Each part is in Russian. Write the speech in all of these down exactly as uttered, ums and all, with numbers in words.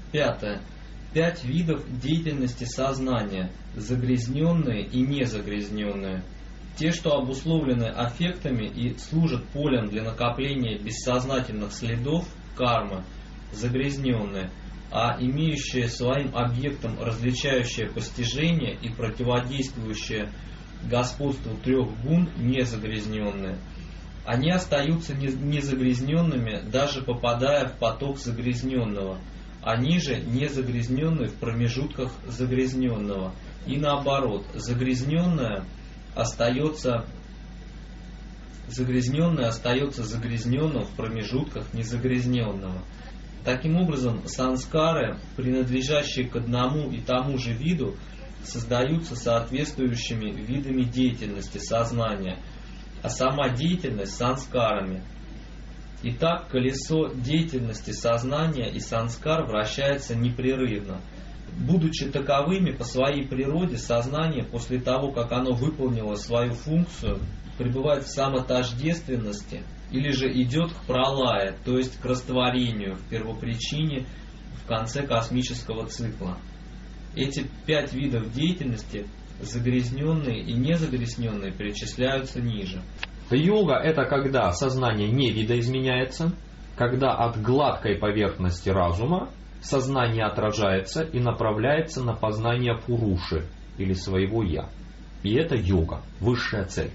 Пятое. Пять видов деятельности сознания: загрязненные и незагрязненные. Те, что обусловлены аффектами и служат полем для накопления бессознательных следов кармы, загрязненные, а имеющие своим объектом различающее постижение и противодействующее господству трех гун, незагрязненные. Они остаются незагрязненными, даже попадая в поток загрязненного. Они же незагрязненные в промежутках загрязненного. И наоборот, загрязненное остается, загрязненное остается загрязненным в промежутках незагрязненного. Таким образом, санскары, принадлежащие к одному и тому же виду, создаются соответствующими видами деятельности сознания, а сама деятельность санскарами. Итак, колесо деятельности сознания и санскар вращается непрерывно. Будучи таковыми по своей природе, сознание после того, как оно выполнило свою функцию, пребывает в самотождественности или же идет к пралае, то есть к растворению в первопричине в конце космического цикла. Эти пять видов деятельности, загрязненные и незагрязненные, перечисляются ниже. Йога – это когда сознание не видоизменяется, когда от гладкой поверхности разума сознание отражается и направляется на познание пуруши или своего «я». И это йога, высшая цель.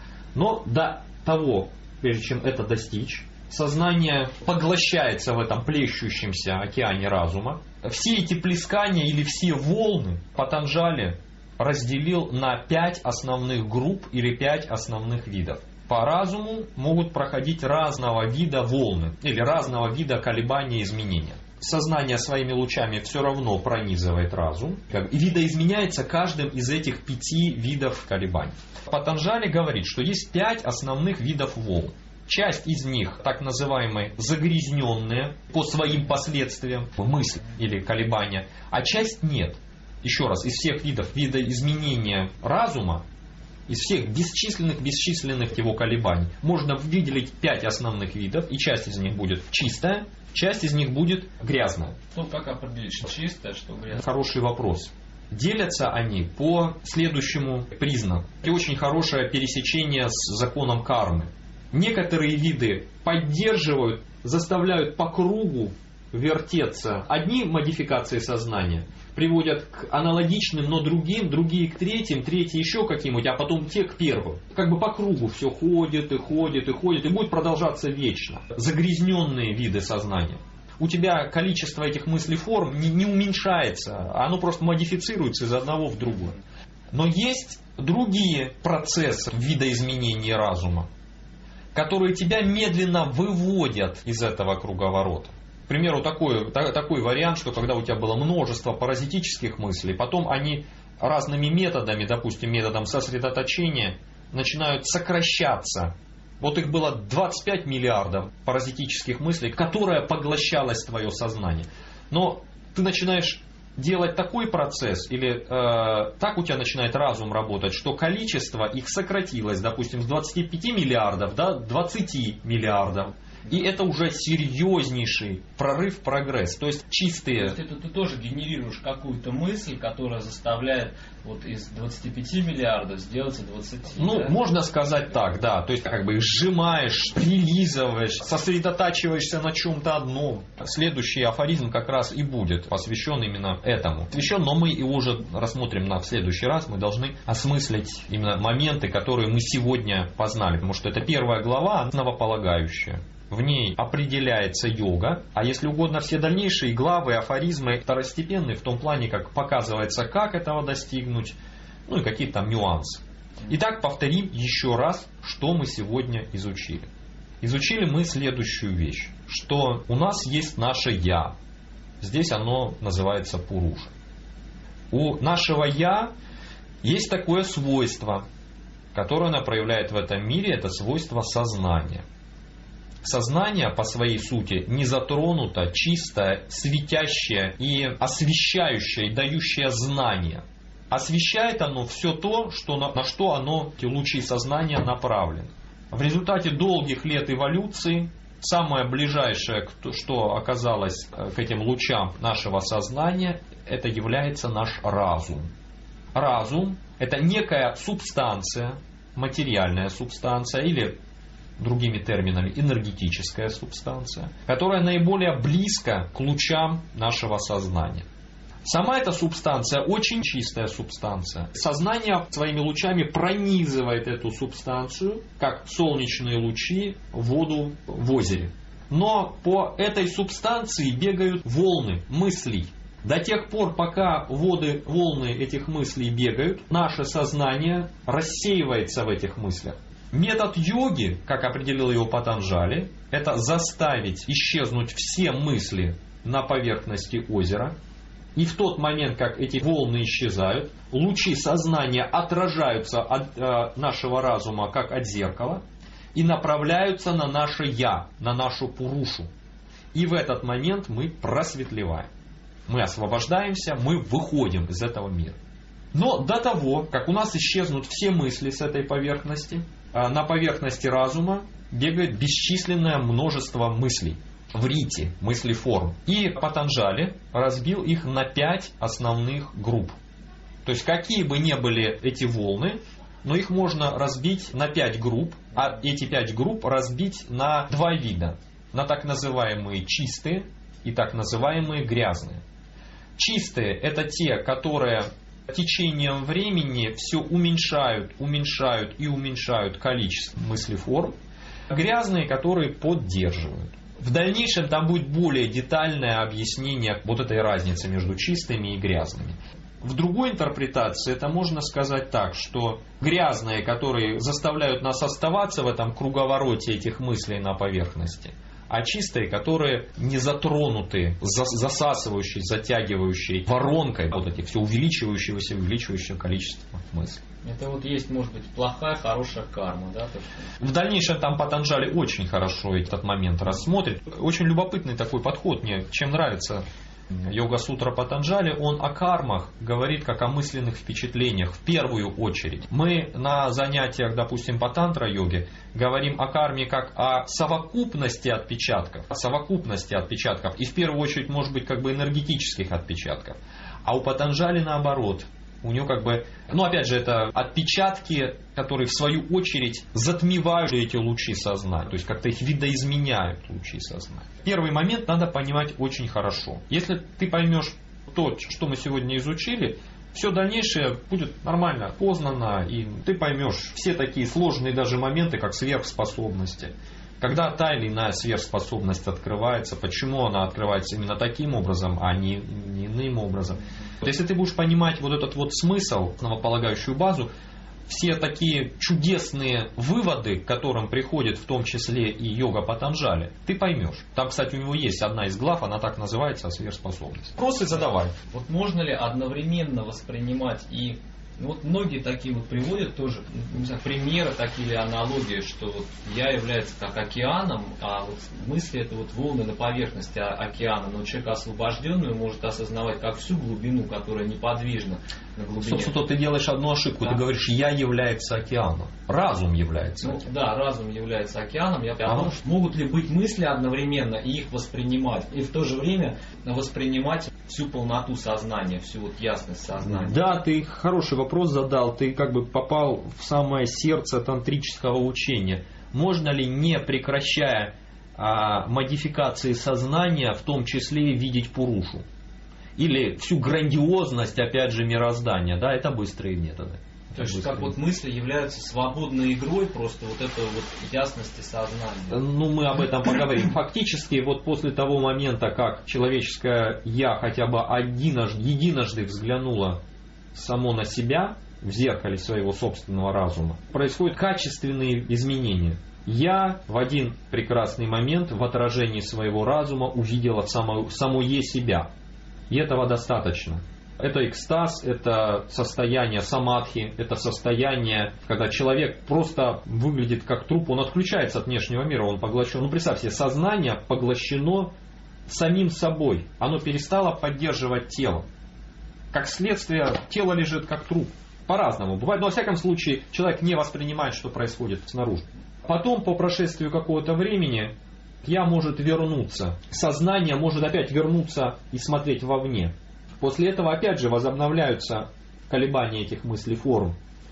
Но до того, прежде чем это достичь, сознание поглощается в этом плещущемся океане разума. Все эти плескания или все волны Патанджали разделил на пять основных групп или пять основных видов. По разуму могут проходить разного вида волны или разного вида колебания и изменения. Сознание своими лучами все равно пронизывает разум и видоизменяется каждым из этих пяти видов колебаний. Патанджали говорит, что есть пять основных видов волн. Часть из них, так называемые загрязненные по своим последствиям, мысль или колебания, а часть нет. Еще раз, из всех видов видоизменения разума, из всех бесчисленных-бесчисленных его колебаний, можно выделить пять основных видов, и часть из них будет чистая, часть из них будет грязная. Ну, как определить, что чистое, что грязное? Хороший вопрос. Делятся они по следующему признаку. И очень хорошее пересечение с законом кармы. Некоторые виды поддерживают, заставляют по кругу вертеться одни модификации сознания, приводят к аналогичным, но другим, другие к третьим, третьи еще каким-нибудь, а потом те к первым. Как бы по кругу все ходит и ходит и ходит, и будет продолжаться вечно. Загрязненные виды сознания. У тебя количество этих мыслеформ не, не уменьшается, оно просто модифицируется из одного в другое. Но есть другие процессы видоизменения разума, которые тебя медленно выводят из этого круговорота. К примеру, такой, такой вариант, что когда у тебя было множество паразитических мыслей, потом они разными методами, допустим, методом сосредоточения, начинают сокращаться. Вот их было двадцать пять миллиардов паразитических мыслей, которое поглощалось твое сознание. Но ты начинаешь делать такой процесс, или э, так у тебя начинает разум работать, что количество их сократилось, допустим, с двадцати пяти миллиардов до двадцати миллиардов. И это уже серьезнейший прорыв, прогресс. То есть чистые... То есть это ты тоже генерируешь какую-то мысль, которая заставляет вот из двадцати пяти миллиардов сделаться двадцати. Ну, да? Можно сказать так, да. То есть как бы их сжимаешь, прилизываешь, сосредотачиваешься на чем-то одном. Следующий афоризм как раз и будет посвящен именно этому. Посвящен, но мы его уже рассмотрим на в следующий раз. Мы должны осмыслить именно моменты, которые мы сегодня познали. Потому что это первая глава, основополагающая. В ней определяется йога, а если угодно все дальнейшие главы, афоризмы второстепенные в том плане, как показывается, как этого достигнуть, ну и какие там нюансы. Итак, повторим еще раз, что мы сегодня изучили. Изучили мы следующую вещь, что у нас есть наше «я». Здесь оно называется пуруша. У нашего «я» есть такое свойство, которое оно проявляет в этом мире, это свойство сознания. Сознание по своей сути не затронуто, чистое, светящее и освещающее, и дающее знания. Освещает оно все то, что на, на что оно, эти лучи сознания, направлены. В результате долгих лет эволюции самое ближайшее, что оказалось к этим лучам нашего сознания, это является наш разум. Разум – это некая субстанция, материальная субстанция или, другими терминами, энергетическая субстанция, которая наиболее близка к лучам нашего сознания. Сама эта субстанция очень чистая субстанция. Сознание своими лучами пронизывает эту субстанцию, как солнечные лучи, воду в озере. Но по этой субстанции бегают волны мыслей. До тех пор, пока воды, волны этих мыслей бегают, наше сознание рассеивается в этих мыслях. Метод йоги, как определил его Патанджали, это заставить исчезнуть все мысли на поверхности озера. И в тот момент, как эти волны исчезают, лучи сознания отражаются от э, нашего разума, как от зеркала, и направляются на наше «я», на нашу пурушу. И в этот момент мы просветлеваем. Мы освобождаемся, мы выходим из этого мира. Но до того, как у нас исчезнут все мысли с этой поверхности, э, на поверхности разума бегает бесчисленное множество мыслей. Врити, мыслеформ. И Патанджали разбил их на пять основных групп. То есть какие бы ни были эти волны, но их можно разбить на пять групп, а эти пять групп разбить на два вида. На так называемые чистые и так называемые грязные. Чистые – это те, которые течением времени все уменьшают, уменьшают и уменьшают количество мыслеформ. Грязные, которые поддерживают. В дальнейшем там будет более детальное объяснение вот этой разницы между чистыми и грязными. В другой интерпретации это можно сказать так, что грязные, которые заставляют нас оставаться в этом круговороте этих мыслей на поверхности, а чистые, которые не затронуты засасывающей, затягивающей воронкой вот этих все увеличивающегося, увеличивающего количества мыслей. Это вот есть, может быть, плохая, хорошая карма, да? То, что... В дальнейшем там Патанджали очень хорошо этот момент рассмотрит. Очень любопытный такой подход, мне чем нравится Йога-сутра Патанджали, он о кармах говорит как о мысленных впечатлениях в первую очередь. Мы на занятиях, допустим, по тантра-йоге говорим о карме как о совокупности отпечатков, о совокупности отпечатков и в первую очередь, может быть, как бы энергетических отпечатков. А у Патанджали наоборот. У него как бы, ну опять же, это отпечатки, которые в свою очередь затмевают эти лучи сознания. То есть как-то их видоизменяют лучи сознания. Первый момент надо понимать очень хорошо. Если ты поймешь то, что мы сегодня изучили, все дальнейшее будет нормально, познано, и ты поймешь все такие сложные даже моменты, как сверхспособности. Когда та или иная сверхспособность открывается, почему она открывается именно таким образом, а не, не иным образом. Если ты будешь понимать вот этот вот смысл, основополагающую базу, все такие чудесные выводы, к которым приходит в том числе и йога Патанджали, ты поймешь. Там, кстати, у него есть одна из глав, она так называется, сверхспособность. Вопросы задавай. Вот можно ли одновременно воспринимать и... Ну, вот многие такие вот приводят тоже, не знаю, примеры такие или аналогии, что вот я является как океаном, а вот мысли это вот волны на поверхности океана, но человек освобожденный может осознавать как всю глубину, которая неподвижна на глубине. Собственно, то ты делаешь одну ошибку, да. Ты говоришь, я является океаном, разум является ну, океаном. Да, разум является океаном, я ага. Потому что могут ли быть мысли одновременно и их воспринимать, и в то же время воспринимать всю полноту сознания, всю вот ясность сознания. Да, ты хороший вопрос. Вопрос задал, ты как бы попал в самое сердце тантрического учения. Можно ли, не прекращая а, модификации сознания, в том числе и видеть пурушу? Или всю грандиозность, опять же, мироздания? Да, это быстрые методы. То есть, как вот мысли являются свободной игрой просто вот этой вот ясности сознания. Ну, мы об этом поговорим. Фактически, вот после того момента, как человеческое «я» хотя бы единожды, единожды взглянуло само на себя в зеркале своего собственного разума, происходят качественные изменения. Я в один прекрасный момент в отражении своего разума увидела само, самое себя. И этого достаточно. Это экстаз, это состояние самадхи, это состояние, когда человек просто выглядит как труп, он отключается от внешнего мира, он поглощен. Ну, представь себе, сознание поглощено самим собой, оно перестало поддерживать тело. Как следствие, тело лежит как труп. По-разному бывает, но во всяком случае человек не воспринимает, что происходит снаружи. Потом, по прошествию какого-то времени, Я может вернуться. Сознание может опять вернуться и смотреть вовне. После этого опять же возобновляются колебания этих мыслеформ.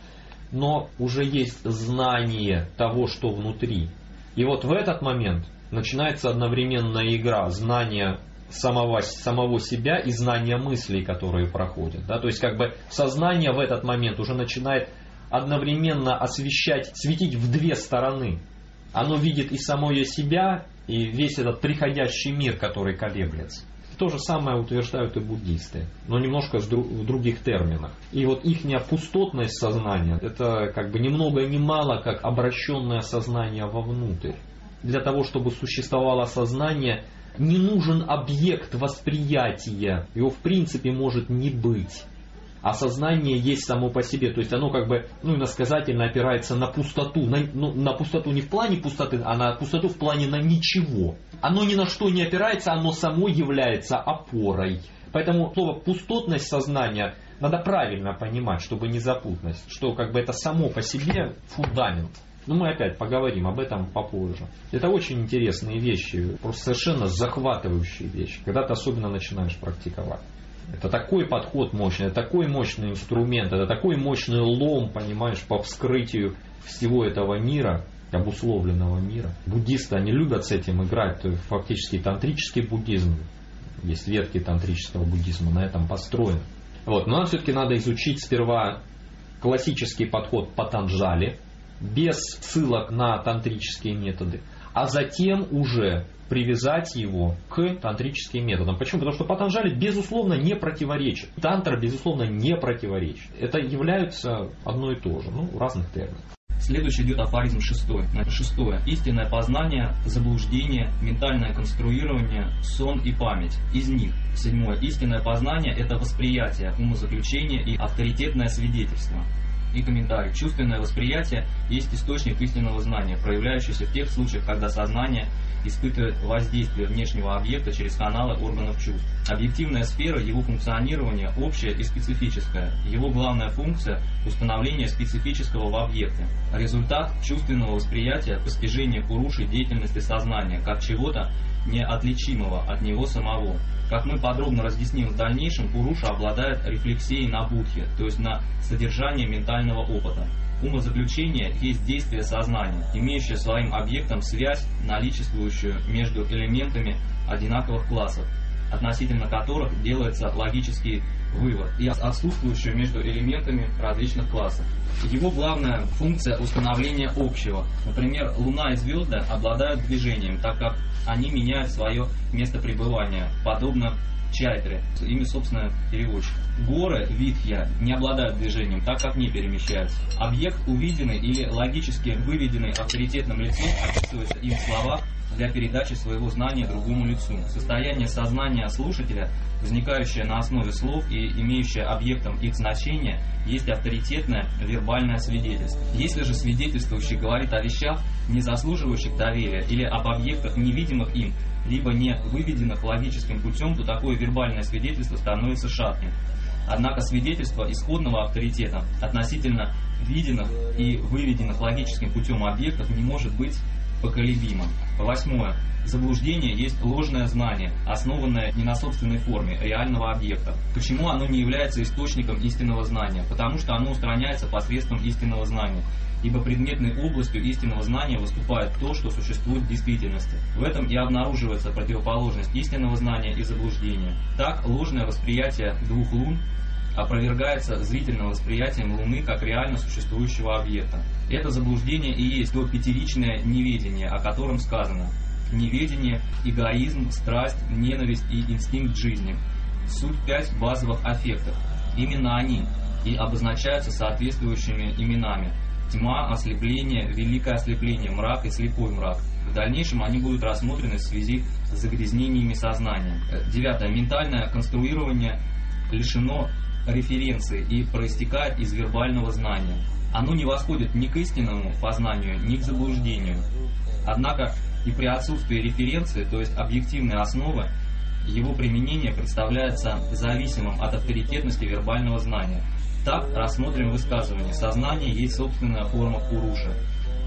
Но уже есть знание того, что внутри. И вот в этот момент начинается одновременная игра знания самого, самого себя и знания мыслей, которые проходят. Да? То есть как бы сознание в этот момент уже начинает одновременно освещать, светить в две стороны. Оно видит и самое себя, и весь этот приходящий мир, который колеблется. То же самое утверждают и буддисты, но немножко в других терминах. И вот ихняя пустотность сознания, это как бы ни много ни мало, как обращенное сознание вовнутрь. Для того, чтобы существовало сознание, не нужен объект восприятия, его в принципе может не быть. А сознание есть само по себе, то есть оно как бы, ну, иносказательно опирается на пустоту, на, ну, на пустоту не в плане пустоты, а на пустоту в плане на ничего. Оно ни на что не опирается, оно само является опорой. Поэтому слово пустотность сознания надо правильно понимать, чтобы не запутать, что как бы это само по себе фундамент. Но мы опять поговорим об этом попозже. Это очень интересные вещи, просто совершенно захватывающие вещи, когда ты особенно начинаешь практиковать. Это такой подход мощный, это такой мощный инструмент, это такой мощный лом, понимаешь, по вскрытию всего этого мира, обусловленного мира. Буддисты, они любят с этим играть, то есть фактически тантрический буддизм, есть ветки тантрического буддизма, на этом построен. Вот, но нам все-таки надо изучить сперва классический подход Патанджали, без ссылок на тантрические методы, а затем уже привязать его к тантрическим методам. Почему? Потому что Патанджали безусловно не противоречит. Тантра безусловно не противоречит. Это является одно и то же, ну, в разных терминах. Следующий идет афоризм шестой. Шестое. Истинное познание, заблуждение, ментальное конструирование, сон и память. Из них. Седьмое. Истинное познание – это восприятие, умозаключение и авторитетное свидетельство. И комментарий. Чувственное восприятие есть источник истинного знания, проявляющийся в тех случаях, когда сознание испытывает воздействие внешнего объекта через каналы органов чувств. Объективная сфера его функционирования общая и специфическая. Его главная функция – установление специфического в объекте. Результат чувственного восприятия – постижение пуруши деятельности сознания, как чего-то неотличимого от него самого. Как мы подробно разъясним в дальнейшем, пуруша обладает рефлексией на будхи, то есть на содержание ментального опыта. Умозаключение есть действие сознания, имеющее своим объектом связь, наличествующую между элементами одинаковых классов, относительно которых делается логический вывод, и отсутствующую между элементами различных классов. Его главная функция – установление общего. Например, Луна и звезды обладают движением, так как они меняют свое место пребывания, подобно чайтре, ими, собственно, переводчик. Горы, витхья, не обладают движением, так как не перемещаются. Объект, увиденный или логически выведенный авторитетным лицом, описывается им в словах для передачи своего знания другому лицу. Состояние сознания слушателя, возникающее на основе слов и имеющее объектом их значения, есть авторитетное вербальное свидетельство. Если же свидетельствующий говорит о вещах, не заслуживающих доверия, или об объектах, невидимых им, либо не выведенных логическим путем, то такое вербальное свидетельство становится шатким. Однако свидетельство исходного авторитета относительно виденных и выведенных логическим путем объектов не может быть поколебимым. Восьмое. Заблуждение есть ложное знание, основанное не на собственной форме реального объекта. Почему оно не является источником истинного знания? Потому что оно устраняется посредством истинного знания. Ибо предметной областью истинного знания выступает то, что существует в действительности. В этом и обнаруживается противоположность истинного знания и заблуждения. Так, ложное восприятие двух лун опровергается зрительным восприятием Луны как реально существующего объекта. Это заблуждение и есть то пятеричное неведение, о котором сказано. Неведение, эгоизм, страсть, ненависть и инстинкт жизни. Суть пять базовых аффектов. Именно они и обозначаются соответствующими именами. Тьма, ослепление, великое ослепление, мрак и слепой мрак. В дальнейшем они будут рассмотрены в связи с загрязнениями сознания. Девятое. Ментальное конструирование лишено референции и проистекает из вербального знания. Оно не восходит ни к истинному познанию, ни к заблуждению. Однако и при отсутствии референции, то есть объективной основы, его применение представляется зависимым от авторитетности вербального знания. Так, рассмотрим высказывание: сознание есть собственная форма пуруши.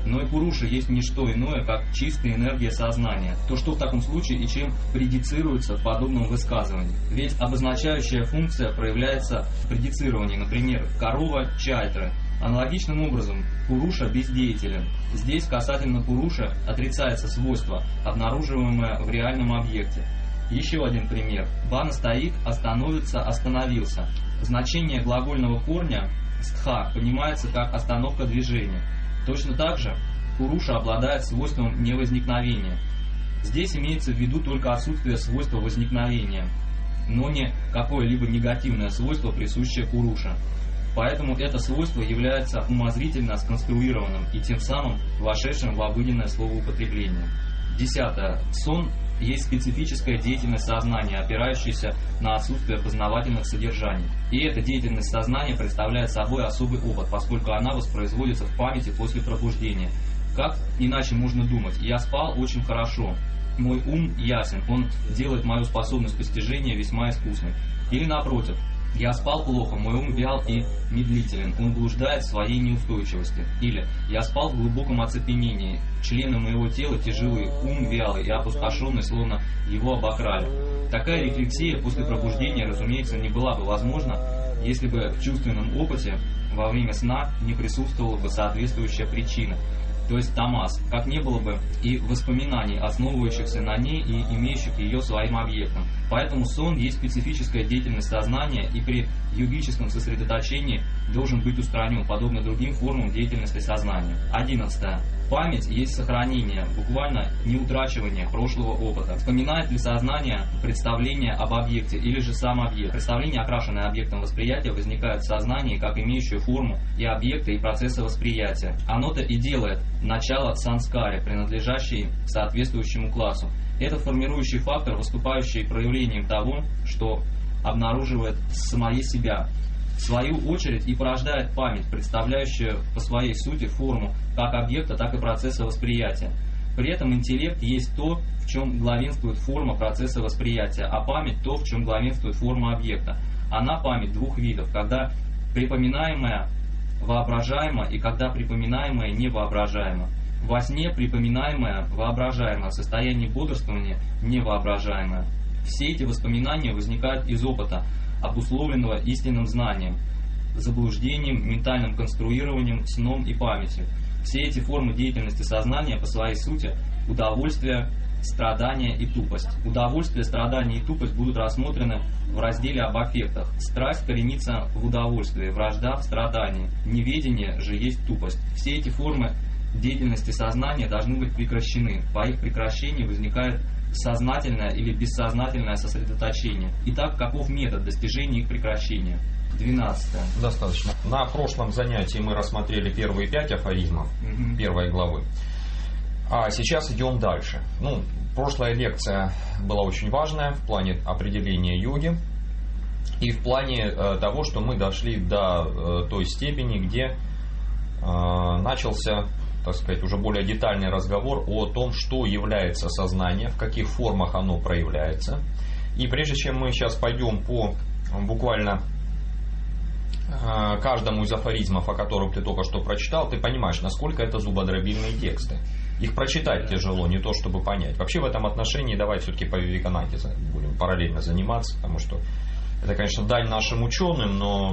Но и Пуруша есть не что иное, как чистая энергия сознания. То, что в таком случае и чем предицируется в подобном высказывании. Ведь обозначающая функция проявляется в предицировании, например, корова чайтры. Аналогичным образом Пуруша бездеятелен. Здесь касательно Пуруша отрицается свойство, обнаруживаемое в реальном объекте. Еще один пример. Бана стоит, остановится, остановился. Значение глагольного корня стха понимается как остановка движения. Точно так же Пуруша обладает свойством невозникновения. Здесь имеется в виду только отсутствие свойства возникновения, но не какое-либо негативное свойство, присущее Пуруша. Поэтому это свойство является умозрительно сконструированным и тем самым вошедшим в обыденное словоупотребление. Десятое. Сон есть специфическая деятельность сознания, опирающаяся на отсутствие познавательных содержаний. И эта деятельность сознания представляет собой особый опыт, поскольку она воспроизводится в памяти после пробуждения. Как иначе можно думать? Я спал очень хорошо. Мой ум ясен, он делает мою способность постижения весьма искусной. Или напротив, я спал плохо, мой ум вял и медлителен, он блуждает в своей неустойчивости. Или я спал в глубоком оцепенении, члены моего тела тяжелые, ум вялый и опустошенный, словно его обокрали. Такая рефлексия после пробуждения, разумеется, не была бы возможна, если бы в чувственном опыте во время сна не присутствовала бы соответствующая причина, то есть тамас, как не было бы и воспоминаний, основывающихся на ней и имеющих ее своим объектом. Поэтому сон есть специфическая деятельность сознания и при йогическом сосредоточении должен быть устранен, подобно другим формам деятельности сознания. Одиннадцатое. Память есть сохранение, буквально не утрачивание прошлого опыта. Вспоминает ли сознание представление об объекте или же сам объект? Представление, окрашенное объектом восприятия, возникает в сознании как имеющее форму и объекта, и процесса восприятия. Оно-то и делает начало санскаре, принадлежащей соответствующему классу. Это формирующий фактор, выступающий проявлением того, что обнаруживает самое себя, в свою очередь и порождает память, представляющую по своей сути форму как объекта, так и процесса восприятия. При этом интеллект есть то, в чем главенствует форма процесса восприятия, а память то, в чем главенствует форма объекта. Она память двух видов, когда припоминаемое воображаемо и когда припоминаемое невоображаемо. Во сне припоминаемое воображаемо, в состоянии бодрствования невоображаемое. Все эти воспоминания возникают из опыта, обусловленного истинным знанием, заблуждением, ментальным конструированием, сном и памятью. Все эти формы деятельности сознания по своей сути – удовольствие, страдание и тупость. Удовольствие, страдание и тупость будут рассмотрены в разделе об аффектах. Страсть коренится в удовольствии, вражда в страдании, неведение же есть тупость. Все эти формы деятельности сознания должны быть прекращены. По их прекращении возникает сознательное или бессознательное сосредоточение. Итак, каков метод достижения их прекращения? двенадцатое. Достаточно. На прошлом занятии мы рассмотрели первые пять афоризмов угу. первой главы. А сейчас идем дальше. Ну, прошлая лекция была очень важная в плане определения йоги и в плане э, того, что мы дошли до э, той степени, где э, начался, так сказать, уже более детальный разговор о том, что является сознание, в каких формах оно проявляется. И прежде чем мы сейчас пойдем по буквально э, каждому из афоризмов, о котором ты только что прочитал, ты понимаешь, насколько это зубодробильные тексты. Их прочитать тяжело, не то чтобы понять. Вообще в этом отношении давай все-таки по Вивекананде будем параллельно заниматься, потому что это, конечно, дань нашим ученым, но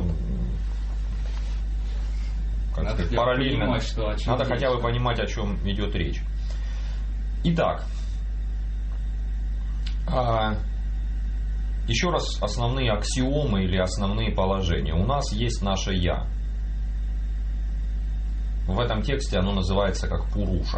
как надо сказать, параллельно понимать, что, надо речь, хотя бы понимать, о чем идет речь. Итак, еще раз основные аксиомы или основные положения. У нас есть наше «я». В этом тексте оно называется как Пуруша.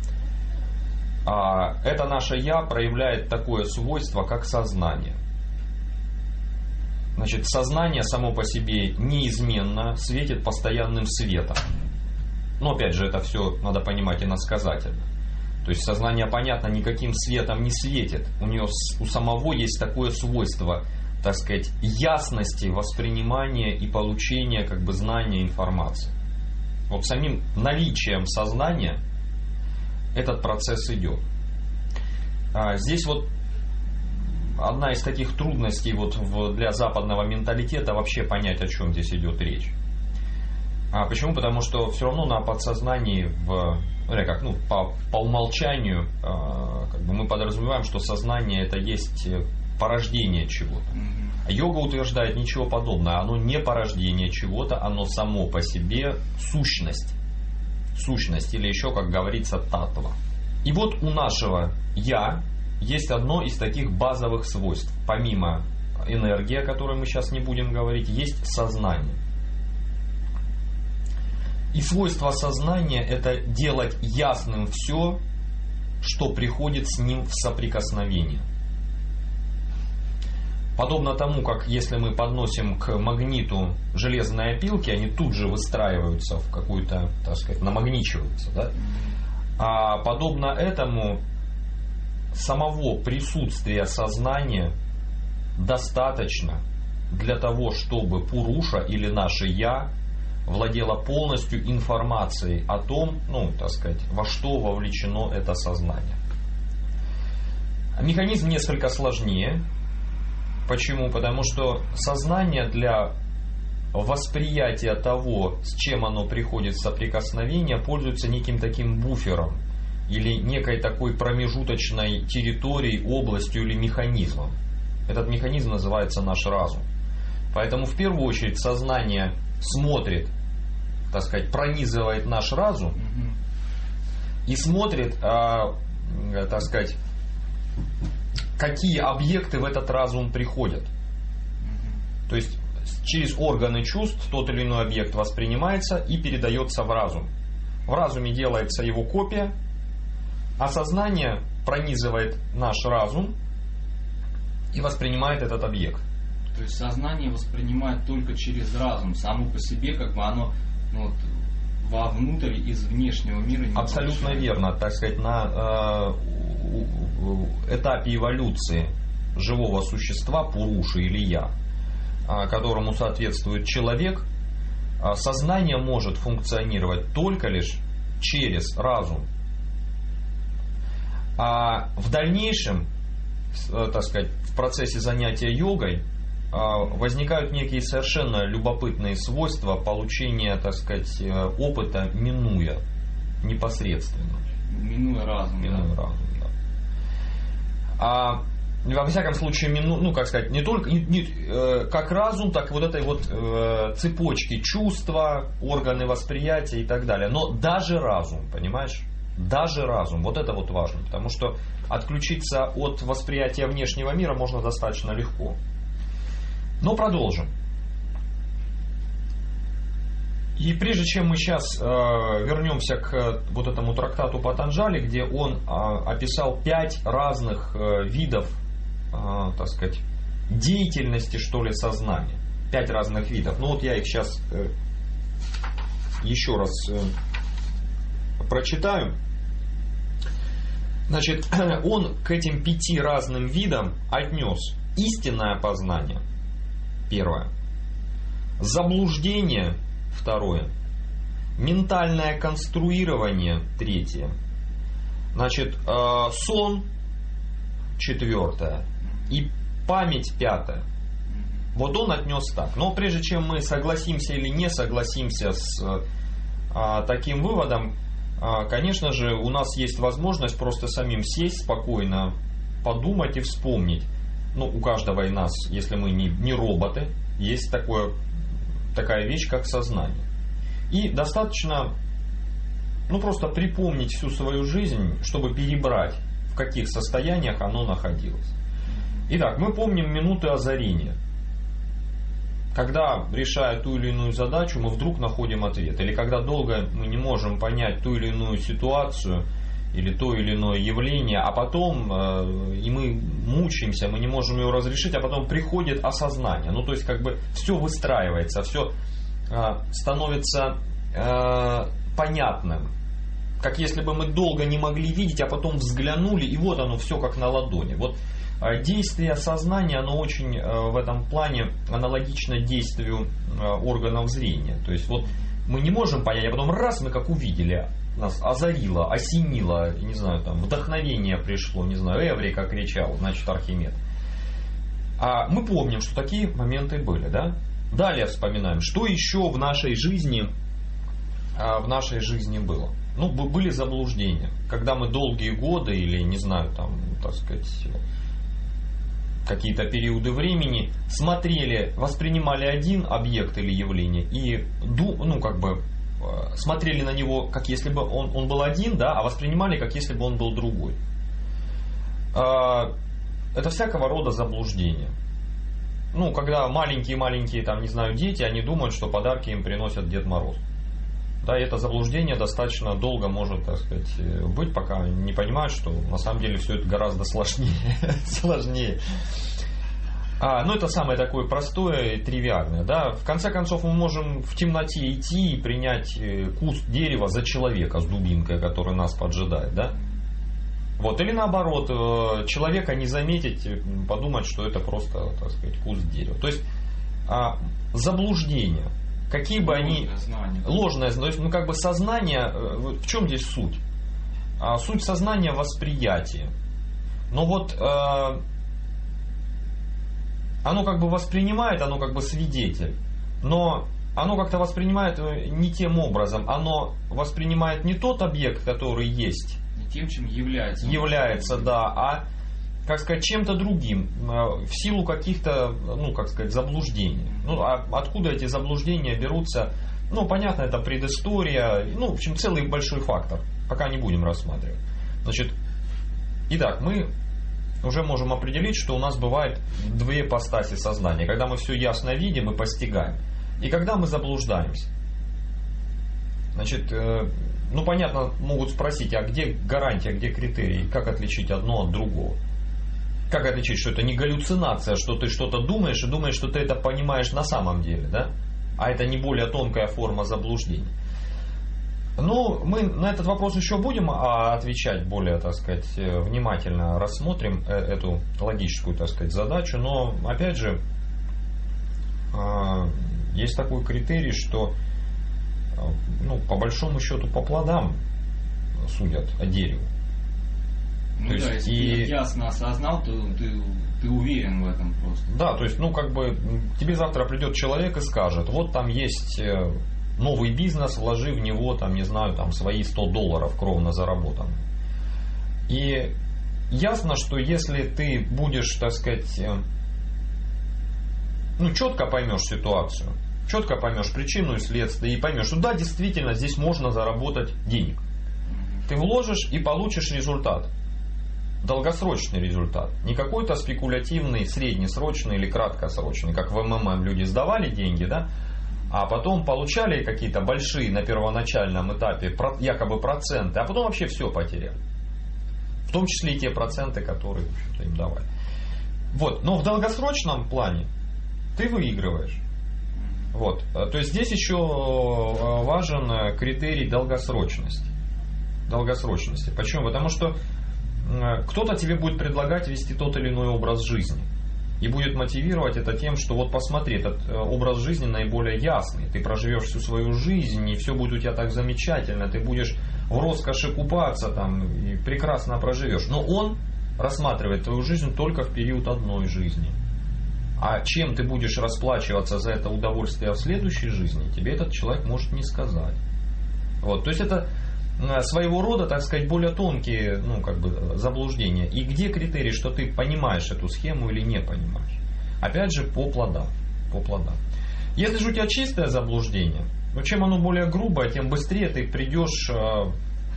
Это наше «я» проявляет такое свойство, как сознание. Значит, сознание само по себе неизменно светит постоянным светом. Но опять же, это все надо понимать иносказательно. То есть сознание, понятно, никаким светом не светит. У нее у самого есть такое свойство, так сказать, ясности воспринимания и получения как бы знания информации. Вот самим наличием сознания этот процесс идет. А здесь вот одна из таких трудностей вот в, для западного менталитета вообще понять, о чем здесь идет речь. А почему? Потому что все равно на подсознании, в, как, ну, по, по умолчанию, э, как бы мы подразумеваем, что сознание это есть порождение чего-то. А йога утверждает ничего подобного. Оно не порождение чего-то, оно само по себе сущность. Сущность, или еще, как говорится, татва. И вот у нашего «я» есть одно из таких базовых свойств. Помимо энергии, о которой мы сейчас не будем говорить, есть сознание. И свойство сознания – это делать ясным все, что приходит с ним в соприкосновение. Подобно тому, как если мы подносим к магниту железные опилки, они тут же выстраиваются в какую-то, так сказать, намагничиваются. Да? А подобно этому самого присутствия сознания достаточно для того, чтобы Пуруша или наше «я» владело полностью информацией о том, ну, так сказать, во что вовлечено это сознание. Механизм несколько сложнее. Почему? Потому что сознание для восприятия того, с чем оно приходит в соприкосновение, пользуется неким таким буфером или некой такой промежуточной территорией, областью или механизмом. Этот механизм называется наш разум. Поэтому в первую очередь сознание смотрит, так сказать, пронизывает наш разум и смотрит, а, так сказать, какие объекты в этот разум приходят. То есть через органы чувств тот или иной объект воспринимается и передается в разум. В разуме делается его копия, а сознание пронизывает наш разум и воспринимает этот объект. То есть сознание воспринимает только через разум, само по себе, как бы оно, ну, вот, вовнутрь из внешнего мира не Абсолютно получает. Верно. Так сказать, на э, этапе эволюции живого существа, Пуруши или я, которому соответствует человек, сознание может функционировать только лишь через разум. А в дальнейшем, так сказать, в процессе занятия йогой возникают некие совершенно любопытные свойства получения, так сказать, опыта, минуя непосредственно. Минуя разум. Минуя да. разум, да. А, во всяком случае, мину, ну, как сказать, не только не, не, э, как разум, так и вот этой вот э, цепочки чувства, органы восприятия и так далее. Но даже разум, понимаешь? Даже разум. Вот это вот важно. Потому что отключиться от восприятия внешнего мира можно достаточно легко. Но продолжим. И прежде чем мы сейчас э, вернемся к вот этому трактату Патанджали, где он э, описал пять разных э, видов, э, так сказать, деятельности, что ли, сознания. Пять разных видов. Ну вот я их сейчас э, еще раз э, прочитаю. Значит, он к этим пяти разным видам отнес истинное познание. Первое. Заблуждение. Второе. Ментальное конструирование. Третье. Значит, э, сон. Четвертое. И память. Пятое. Вот он отнес так. Но прежде чем мы согласимся или не согласимся с э, таким выводом, э, конечно же, у нас есть возможность просто самим сесть спокойно, подумать и вспомнить. Ну, у каждого из нас, если мы не, не роботы, есть такое, такая вещь, как сознание. И достаточно, ну, просто припомнить всю свою жизнь, чтобы перебрать, в каких состояниях оно находилось. Итак, мы помним минуты озарения. Когда, решая ту или иную задачу, мы вдруг находим ответ. Или когда долго мы не можем понять ту или иную ситуацию, или то или иное явление, а потом э, и мы мучаемся, мы не можем его разрешить, а потом приходит осознание. Ну, то есть, как бы все выстраивается, все э, становится э, понятным. Как если бы мы долго не могли видеть, а потом взглянули, и вот оно все как на ладони. Вот э, действие сознания, оно очень э, в этом плане аналогично действию э, органов зрения. То есть, вот мы не можем понять, а потом раз мы как увидели, нас озарило, осенило, не знаю, там, вдохновение пришло, не знаю, Эврика кричал, значит, Архимед. А мы помним, что такие моменты были, да? Далее вспоминаем, что еще в нашей жизни в нашей жизни было. Ну, были заблуждения. Когда мы долгие годы или, не знаю, там, так сказать, какие-то периоды времени смотрели, воспринимали один объект или явление и, ну, как бы, смотрели на него, как если бы он, он был один, да, а воспринимали, как если бы он был другой. Это всякого рода заблуждение. Ну, когда маленькие-маленькие, там, не знаю, дети, они думают, что подарки им приносит Дед Мороз. Да, и это заблуждение достаточно долго может, так сказать, быть, пока не понимают, что на самом деле все это гораздо сложнее. сложнее. А, ну, это самое такое простое и тривиальное. Да? В конце концов, мы можем в темноте идти и принять куст дерева за человека с дубинкой, который нас поджидает. Да? Вот. Или наоборот, человека не заметить, подумать, что это просто, так сказать, куст дерева. То есть а, заблуждение. Какие бы ложное они... Знание. Ложное знание. То есть, ну, как бы сознание... В чем здесь суть? А, суть сознания восприятия. Но вот... Э, оно как бы воспринимает, оно как бы свидетель. Но оно как-то воспринимает не тем образом. Оно воспринимает не тот объект, который есть. Не тем, чем является. Является, да. А, как сказать, чем-то другим. В силу каких-то, ну, как сказать, заблуждений. Ну, а откуда эти заблуждения берутся? Ну, понятно, это предыстория. Ну, в общем, целый большой фактор. Пока не будем рассматривать. Значит, итак, мы уже можем определить, что у нас бывает две ипостаси сознания. Когда мы все ясно видим и постигаем. И когда мы заблуждаемся. Значит, ну, понятно, могут спросить, а где гарантия, где критерии? Как отличить одно от другого? Как отличить, что это не галлюцинация, что ты что-то думаешь и думаешь, что ты это понимаешь на самом деле, да? А это не более тонкая форма заблуждения. Ну, мы на этот вопрос еще будем отвечать более, так сказать, внимательно, рассмотрим эту логическую, так сказать, задачу. Но, опять же, есть такой критерий, что, ну, по большому счету, по плодам судят о дереве. Ну, то да, есть, если и... ты ясно осознал, то ты, ты уверен в этом просто. Да, то есть, ну, как бы, тебе завтра придет человек и скажет, вот там есть новый бизнес, вложи в него, там, не знаю, там, свои сто долларов кровно заработанные. И ясно, что если ты будешь, так сказать, ну, четко поймешь ситуацию, четко поймешь причину и следствие, и поймешь, что да, действительно, здесь можно заработать денег. Ты вложишь и получишь результат. Долгосрочный результат. Не какой-то спекулятивный, среднесрочный или краткосрочный, как в эм эм эм люди сдавали деньги, да, а потом получали какие-то большие на первоначальном этапе якобы проценты, а потом вообще все потеряли. В том числе и те проценты, которые, в общем-то, им давали. Вот. Но в долгосрочном плане ты выигрываешь. Вот. То есть здесь еще важен критерий долгосрочности. Долгосрочности. Почему? Потому что кто-то тебе будет предлагать вести тот или иной образ жизни. И будет мотивировать это тем, что вот посмотри, этот образ жизни наиболее ясный. Ты проживешь всю свою жизнь, и все будет у тебя так замечательно. Ты будешь в роскоши купаться там, и прекрасно проживешь. Но он рассматривает твою жизнь только в период одной жизни. А чем ты будешь расплачиваться за это удовольствие в следующей жизни, тебе этот человек может не сказать. Вот, то есть это своего рода, так сказать, более тонкие, ну, как бы, заблуждения. И где критерий, что ты понимаешь эту схему или не понимаешь? Опять же, по плодам. По плодам. Если же у тебя чистое заблуждение, ну, чем оно более грубое, тем быстрее ты придешь а,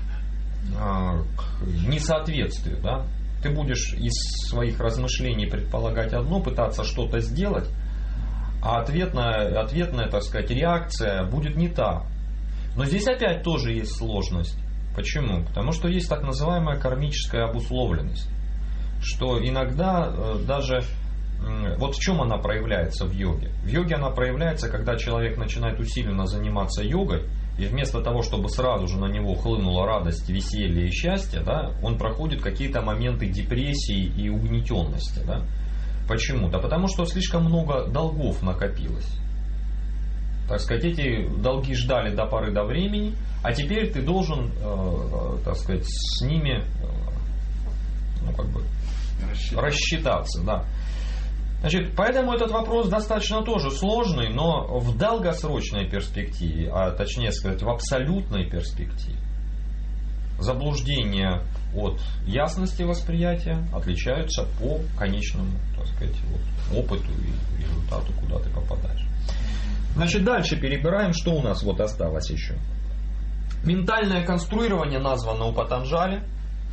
а, к несоответствию. Да? Ты будешь из своих размышлений предполагать одно, пытаться что-то сделать, а ответная, ответная, так сказать, реакция будет не та. Но здесь опять тоже есть сложность. Почему? Потому что есть так называемая кармическая обусловленность. Что иногда даже... Вот в чем она проявляется в йоге? В йоге она проявляется, когда человек начинает усиленно заниматься йогой, и вместо того, чтобы сразу же на него хлынула радость, веселье и счастье, да, он проходит какие-то моменты депрессии и угнетенности. Да? Почему? Да потому что слишком много долгов накопилось. Так сказать, эти долги ждали до поры до времени, а теперь ты должен, э, так сказать, с ними, э, ну, как бы, рассчитаться. рассчитаться, да. Значит, поэтому этот вопрос достаточно тоже сложный, но в долгосрочной перспективе, а точнее сказать, в абсолютной перспективе, заблуждения от ясности восприятия отличаются по конечному, так сказать, вот, опыту и результату, куда ты попадаешь. Значит, дальше перебираем, что у нас вот осталось еще. Ментальное конструирование названо у Патанджали.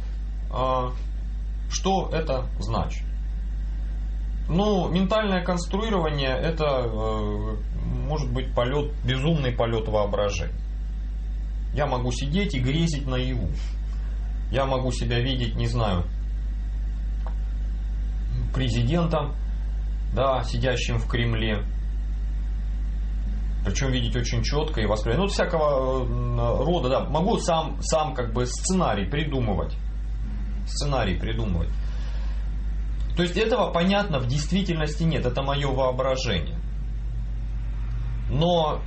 Что это значит? Ну, ментальное конструирование — это может быть полет, безумный полет воображения. Я могу сидеть и грезить наяву. Я могу себя видеть, не знаю, президентом, да, сидящим в Кремле. Причем видеть очень четко и воспринимать. Ну, всякого рода, да. Могу сам, сам как бы сценарий придумывать. Сценарий придумывать. То есть этого, понятно, в действительности нет. Это мое воображение. Но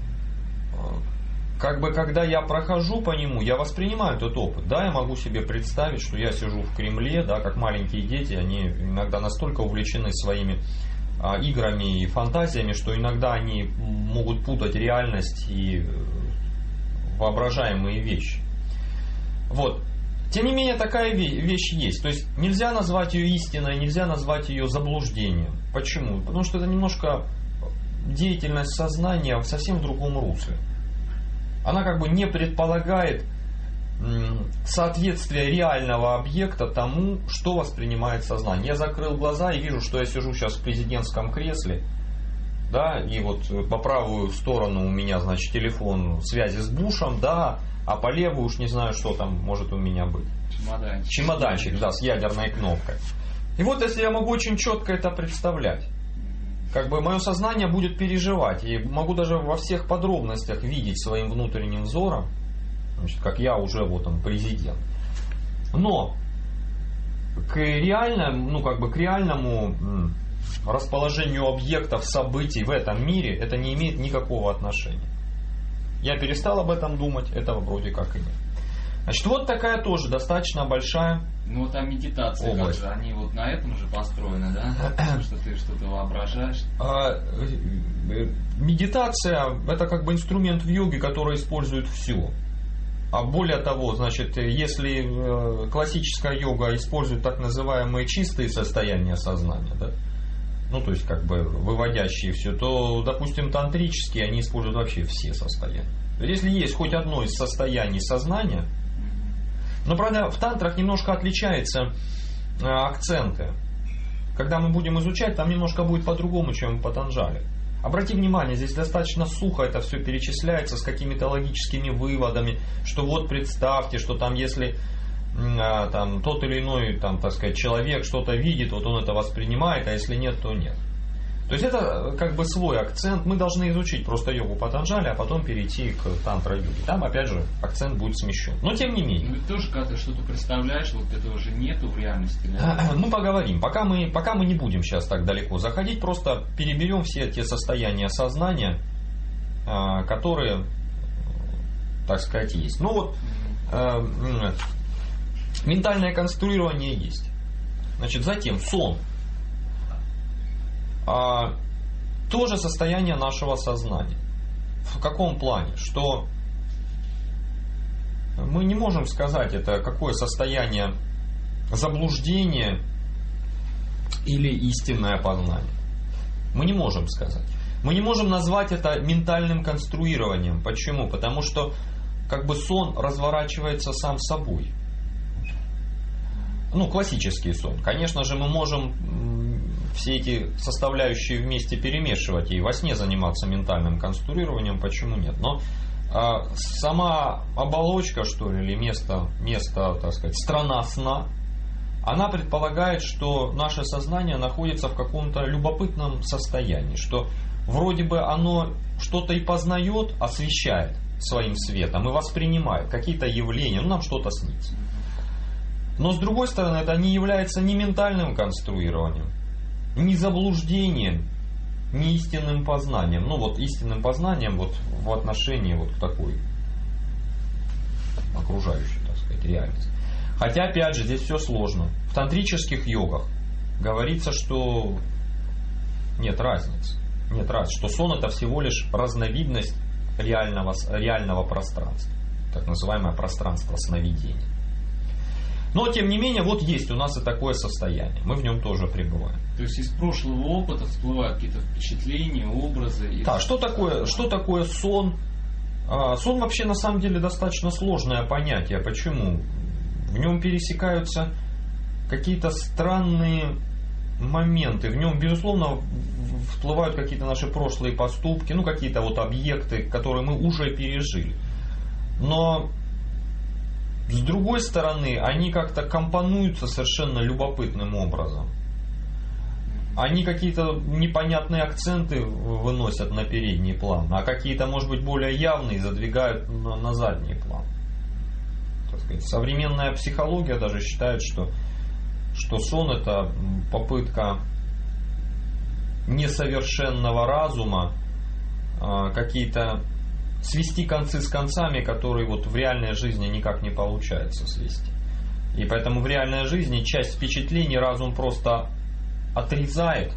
как бы когда я прохожу по нему, я воспринимаю этот опыт. Да, я могу себе представить, что я сижу в Кремле, да, как маленькие дети, они иногда настолько увлечены своими а, играми и фантазиями, что иногда они могут путать реальность и воображаемые вещи. Вот. Тем не менее, такая вещь есть. То есть нельзя назвать ее истиной, нельзя назвать ее заблуждением. Почему? Потому что это немножко деятельность сознания в совсем другом русле. Она как бы не предполагает соответствие реального объекта тому, что воспринимает сознание. Я закрыл глаза и вижу, что я сижу сейчас в президентском кресле, да, и вот по правую сторону у меня, значит, телефон связи с Бушем, да, а по левую уж не знаю, что там может у меня быть. Чемоданчик. Чемоданчик, да, с ядерной кнопкой. И вот если я могу очень четко это представлять, как бы мое сознание будет переживать, и могу даже во всех подробностях видеть своим внутренним взором, значит, как я уже вот он президент. Но к реальному, ну как бы к реальному расположению объектов, событий в этом мире это не имеет никакого отношения. Я перестал об этом думать, этого вроде как и нет. Значит, вот такая тоже достаточно большая Ну вот а медитация, как же, они вот на этом же построены, да? Что ты что-то воображаешь. А, медитация — это как бы инструмент в йоге, который использует все. А более того, значит, если классическая йога использует так называемые чистые состояния сознания, да, ну то есть как бы выводящие все, то, допустим, тантрические, они используют вообще все состояния. Если есть хоть одно из состояний сознания, но, правда, в тантрах немножко отличаются э, акценты. Когда мы будем изучать, там немножко будет по-другому, чем в Патанджали. Обрати внимание, здесь достаточно сухо это все перечисляется с какими-то логическими выводами, что вот представьте, что там если э, там, тот или иной там, так сказать, человек что-то видит, вот он это воспринимает, а если нет, то нет. То есть это как бы свой акцент. Мы должны изучить просто йогу Патанджали, а потом перейти к тантра-йоге. Там, опять же, акцент будет смещен. Но тем не менее. Ну и тоже, когда ты что-то представляешь, вот этого же нету в реальности. Да? Мы поговорим. Пока мы, пока мы не будем сейчас так далеко заходить, просто переберем все те состояния сознания, которые, так сказать, есть. Ну вот, mm-hmm. ментальное конструирование есть. Значит, затем сон. А, тоже состояние нашего сознания. В каком плане? Что мы не можем сказать, это какое состояние заблуждения или истинное познание. Мы не можем сказать. Мы не можем назвать это ментальным конструированием. Почему? Потому что как бы сон разворачивается сам собой. Ну, классический сон. Конечно же, мы можем все эти составляющие вместе перемешивать и во сне заниматься ментальным конструированием, почему нет? Но а, сама оболочка, что ли, или место, место, так сказать, страна сна, она предполагает, что наше сознание находится в каком-то любопытном состоянии, что вроде бы оно что-то и познает, освещает своим светом и воспринимает какие-то явления, ну, нам что-то снится. Но с другой стороны, это не является ни ментальным конструированием, ни заблуждением, ни истинным познанием. Ну вот истинным познанием вот в отношении вот к такой окружающей, так сказать, реальности. Хотя, опять же, здесь все сложно. В тантрических йогах говорится, что Нет разницы. Нет разницы, что сон это всего лишь разновидность реального, реального пространства. Так называемое пространство сновидения. Но, тем не менее, вот есть у нас и такое состояние. Мы в нем тоже пребываем. То есть из прошлого опыта всплывают какие-то впечатления, образы. И... Да, что такое, что такое сон? Сон вообще на самом деле достаточно сложное понятие. Почему? В нем пересекаются какие-то странные моменты. В нем, безусловно, всплывают какие-то наши прошлые поступки, ну, какие-то вот объекты, которые мы уже пережили. Но с другой стороны, они как-то компонуются совершенно любопытным образом. Они какие-то непонятные акценты выносят на передний план, а какие-то, может быть, более явные задвигают на, на задний план. Так сказать, современная психология даже считает, что, что сон это попытка несовершенного разума какие-то свести концы с концами, которые вот в реальной жизни никак не получается свести. И поэтому в реальной жизни часть впечатлений разум просто отрезает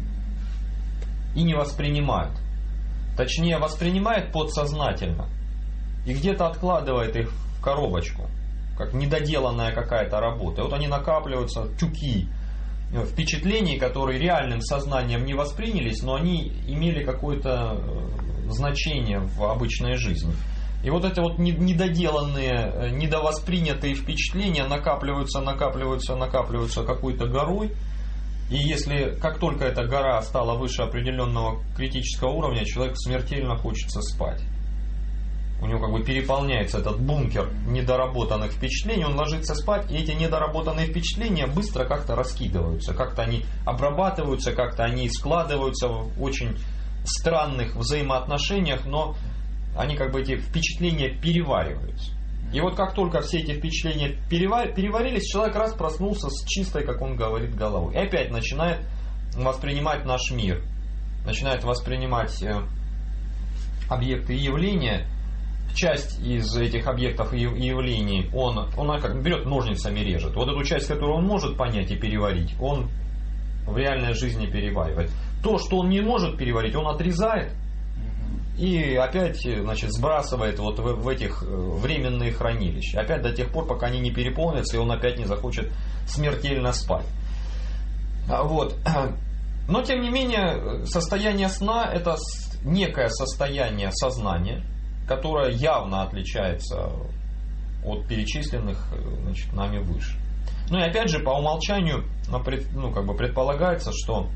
и не воспринимает. Точнее, воспринимает подсознательно и где-то откладывает их в коробочку, как недоделанная какая-то работа. И вот они накапливаются, тюки впечатлений, которые реальным сознанием не воспринялись, но они имели какое-то значение в обычной жизни. И вот эти вот недоделанные, недовоспринятые впечатления накапливаются, накапливаются, накапливаются какой-то горой. И если, как только эта гора стала выше определенного критического уровня, человеку смертельно хочется спать. У него как бы переполняется этот бункер недоработанных впечатлений, он ложится спать, и эти недоработанные впечатления быстро как-то раскидываются, как-то они обрабатываются, как-то они складываются в очень странных взаимоотношениях, но они как бы эти впечатления перевариваются. И вот как только все эти впечатления переварились, человек раз проснулся с чистой, как он говорит, головой. И опять начинает воспринимать наш мир, начинает воспринимать объекты и явления. Часть из этих объектов и явлений он, он как берет ножницами режет. Вот эту часть, которую он может понять и переварить, он в реальной жизни переваривает. То, что он не может переварить, он отрезает и опять, значит, сбрасывает вот в, в этих временные хранилища. Опять до тех пор, пока они не переполнятся, и он опять не захочет смертельно спать. Вот. Но, тем не менее, состояние сна – это некое состояние сознания, которое явно отличается от перечисленных, значит, нами выше. Ну и опять же, по умолчанию, ну, как бы предполагается, что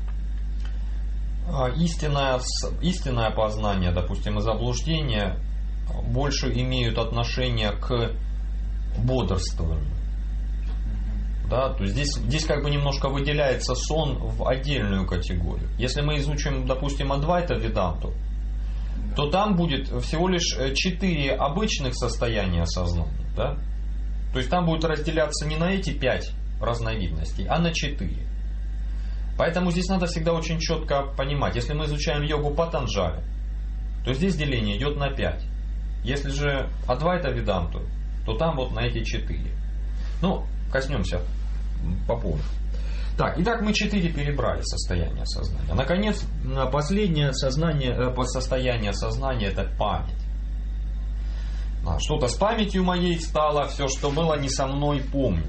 истинное, истинное познание, допустим, и заблуждение больше имеют отношение к бодрствованию. Да, то есть здесь, здесь как бы немножко выделяется сон в отдельную категорию. Если мы изучим, допустим, Адвайта Веданту, то там будет всего лишь четыре обычных состояния сознания. Да? То есть там будет разделяться не на эти пять разновидностей, а на четыре. Поэтому здесь надо всегда очень четко понимать. Если мы изучаем йогу Патанджали, то здесь деление идет на пять. Если же Адвайта Веданту, то там вот на эти четыре. Ну, коснемся попозже. Так, итак, мы четыре перебрали состояние сознания. Наконец, последнее сознание, состояние сознания – это память. Что-то с памятью моей стало, все, что было, не со мной, помню.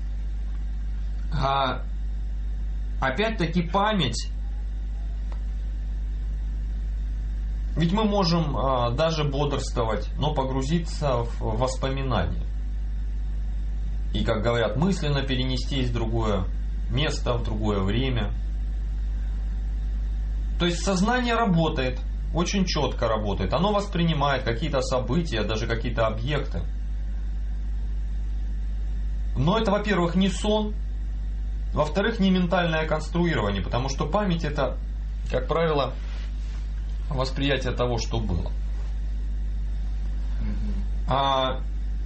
А, опять-таки память. Ведь мы можем а, даже бодрствовать, но погрузиться в воспоминания. И, как говорят, мысленно перенестись в другое место, в другое время. То есть сознание работает, очень четко работает. Оно воспринимает какие-то события, даже какие-то объекты. Но это, во-первых, не сон. Во-вторых, не ментальное конструирование. Потому что память — это, как правило, восприятие того, что было. А,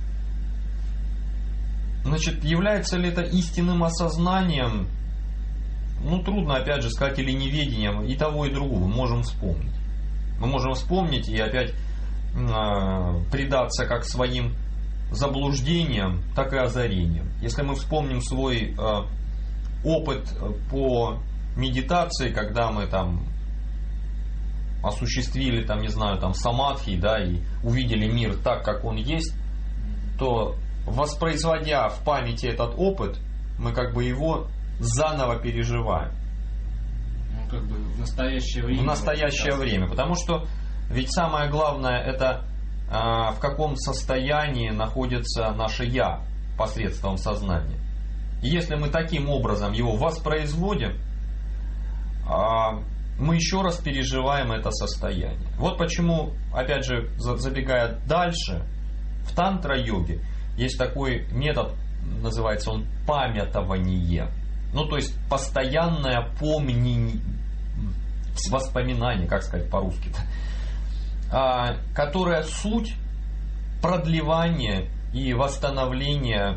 значит, является ли это истинным осознанием? Ну, трудно, опять же, сказать, или неведением. И того, и другого мы можем вспомнить. Мы можем вспомнить и опять э, предаться как своим заблуждениям, так и озарениям. Если мы вспомним свой э, опыт по медитации, когда мы там осуществили, там, не знаю, там, самадхи, да, и увидели мир так, как он есть, то, воспроизводя в памяти этот опыт, мы как бы его заново переживаем. Ну, как бы в настоящее время. В настоящее время. Потому что ведь самое главное, это э, в каком состоянии находится наше «я» посредством сознания. И если мы таким образом его воспроизводим, э, мы еще раз переживаем это состояние. Вот почему, опять же, забегая дальше, в тантра-йоге есть такой метод, называется он памятование. Ну, то есть постоянное помнение, воспоминание, как сказать по-русски-то, а, которая суть продлевания и восстановления,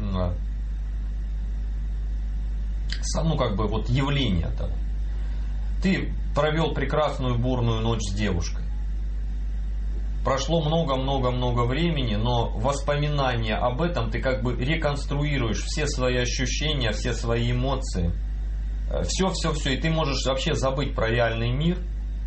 ну, как бы, вот явления того. Ты провел прекрасную бурную ночь с девушкой. Прошло много-много-много времени, но воспоминания об этом ты как бы реконструируешь все свои ощущения, все свои эмоции. Все-все-все. И ты можешь вообще забыть про реальный мир.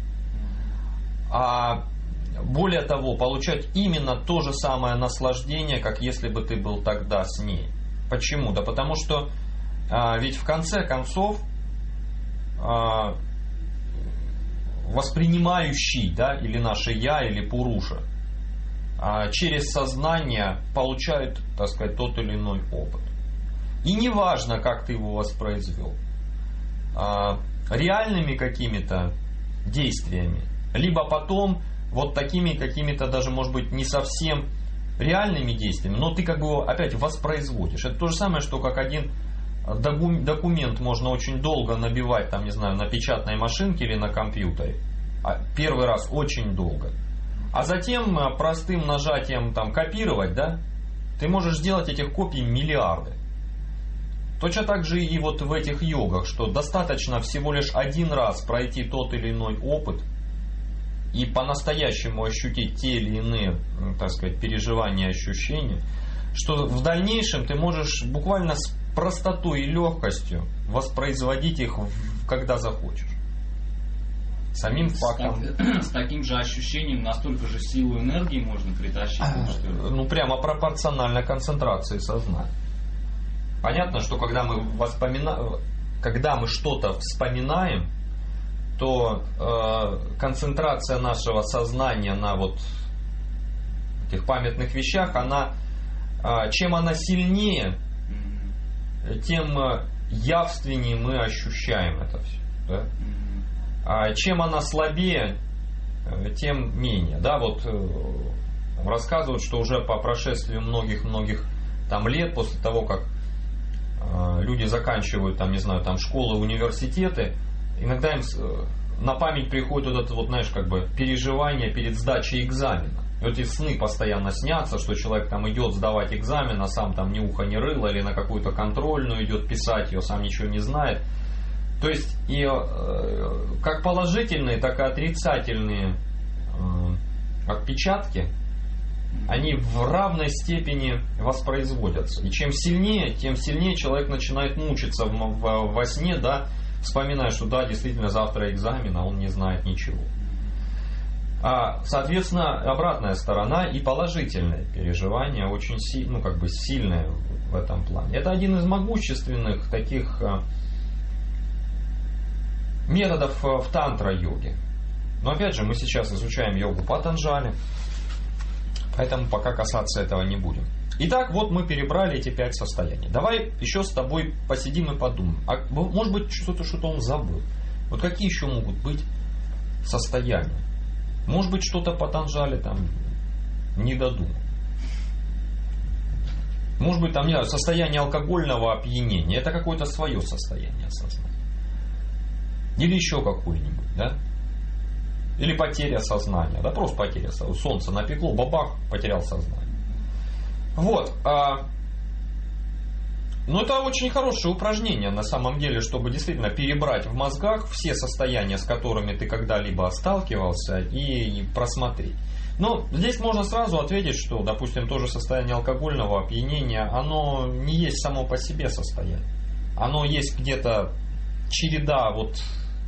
А более того, получать именно то же самое наслаждение, как если бы ты был тогда с ней. Почему? Да потому что а, ведь в конце концов а, воспринимающий, да, или наше «я», или «пуруша», через сознание получает, так сказать, тот или иной опыт. И не важно, как ты его воспроизвел. Реальными какими-то действиями, либо потом вот такими какими-то даже, может быть, не совсем реальными действиями, но ты как бы его опять воспроизводишь. Это то же самое, что как один документ можно очень долго набивать, там, не знаю, на печатной машинке или на компьютере. Первый раз очень долго. А затем простым нажатием там копировать, да, ты можешь сделать этих копий миллиарды. Точно так же и вот в этих йогах, что достаточно всего лишь один раз пройти тот или иной опыт и по-настоящему ощутить те или иные, так сказать, переживания, ощущения, что в дальнейшем ты можешь буквально с простотой и легкостью воспроизводить их, когда захочешь. Самим с фактом. Так, с таким же ощущением настолько же силу энергии можно притащить. Что ли? Ну, прямо пропорционально концентрации сознания. Понятно, что когда мы воспоминаем, когда мы что-то вспоминаем, то э, концентрация нашего сознания на вот этих памятных вещах, она, э, чем она сильнее, тем явственнее мы ощущаем это все. Да? А чем она слабее, тем менее. Да, вот рассказывают, что уже по прошествию многих-многих там лет, после того, как э, люди заканчивают там, не знаю, там школы, университеты, иногда им на память приходит вот это вот, знаешь, как бы переживание перед сдачей экзамена. И вот эти сны постоянно снятся, что человек там идет сдавать экзамен, а сам там ни уха, ни рыла, или на какую-то контрольную идет писать ее, сам ничего не знает. То есть и э, как положительные, так и отрицательные э, отпечатки, они в равной степени воспроизводятся. И чем сильнее, тем сильнее человек начинает мучиться в, в, во сне, да, вспоминая, что да, действительно завтра экзамен, а он не знает ничего. А, соответственно, обратная сторона и положительное переживание очень си, ну, как бы сильное в этом плане. Это один из могущественных таких методов в тантра-йоге. Но опять же, мы сейчас изучаем йогу Патанджали, поэтому пока касаться этого не будем. Итак, вот мы перебрали эти пять состояний. Давай еще с тобой посидим и подумаем. А может быть, что-то что-то он забыл. Вот какие еще могут быть состояния? Может быть, что-то Патанджали там не додумал. Может быть, там, не знаю, состояние алкогольного опьянения. Это какое-то свое состояние сознания. Или еще какое-нибудь, да? Или потеря сознания. Да, просто потеря сознания. Солнце напекло, бабах, потерял сознание. Вот. А... Но это очень хорошее упражнение на самом деле, чтобы действительно перебрать в мозгах все состояния, с которыми ты когда-либо сталкивался, и просмотреть. Но здесь можно сразу ответить, что, допустим, то же состояние алкогольного опьянения, оно не есть само по себе состояние. Оно есть где-то череда, вот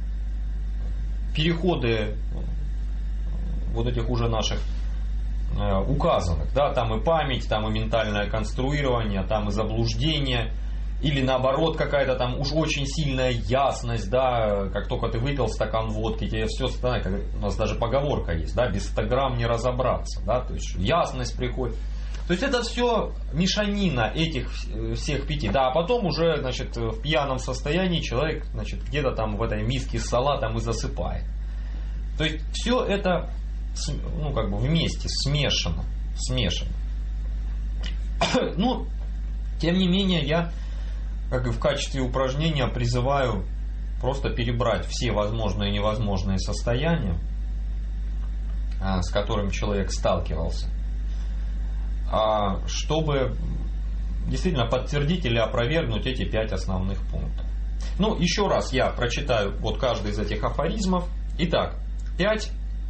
переходы вот этих уже наших э, указанных, да, там и память, там и ментальное конструирование, там и заблуждение, или наоборот какая-то там уж очень сильная ясность, да, как только ты выпил стакан водки, тебе все, да, как, у нас даже поговорка есть, да, без ста грамм не разобраться, да, то есть ясность приходит. То есть это все мешанина этих всех пяти. Да, а потом уже, значит, в пьяном состоянии человек, значит, где-то там в этой миске с салатом и засыпает. То есть все это, ну, как бы вместе смешано, смешано. Ну, тем не менее, я, как и в качестве упражнения, призываю просто перебрать все возможные и невозможные состояния, с которыми человек сталкивался, чтобы действительно подтвердить или опровергнуть эти пять основных пунктов. Ну, еще раз я прочитаю вот каждый из этих афоризмов. Итак, пять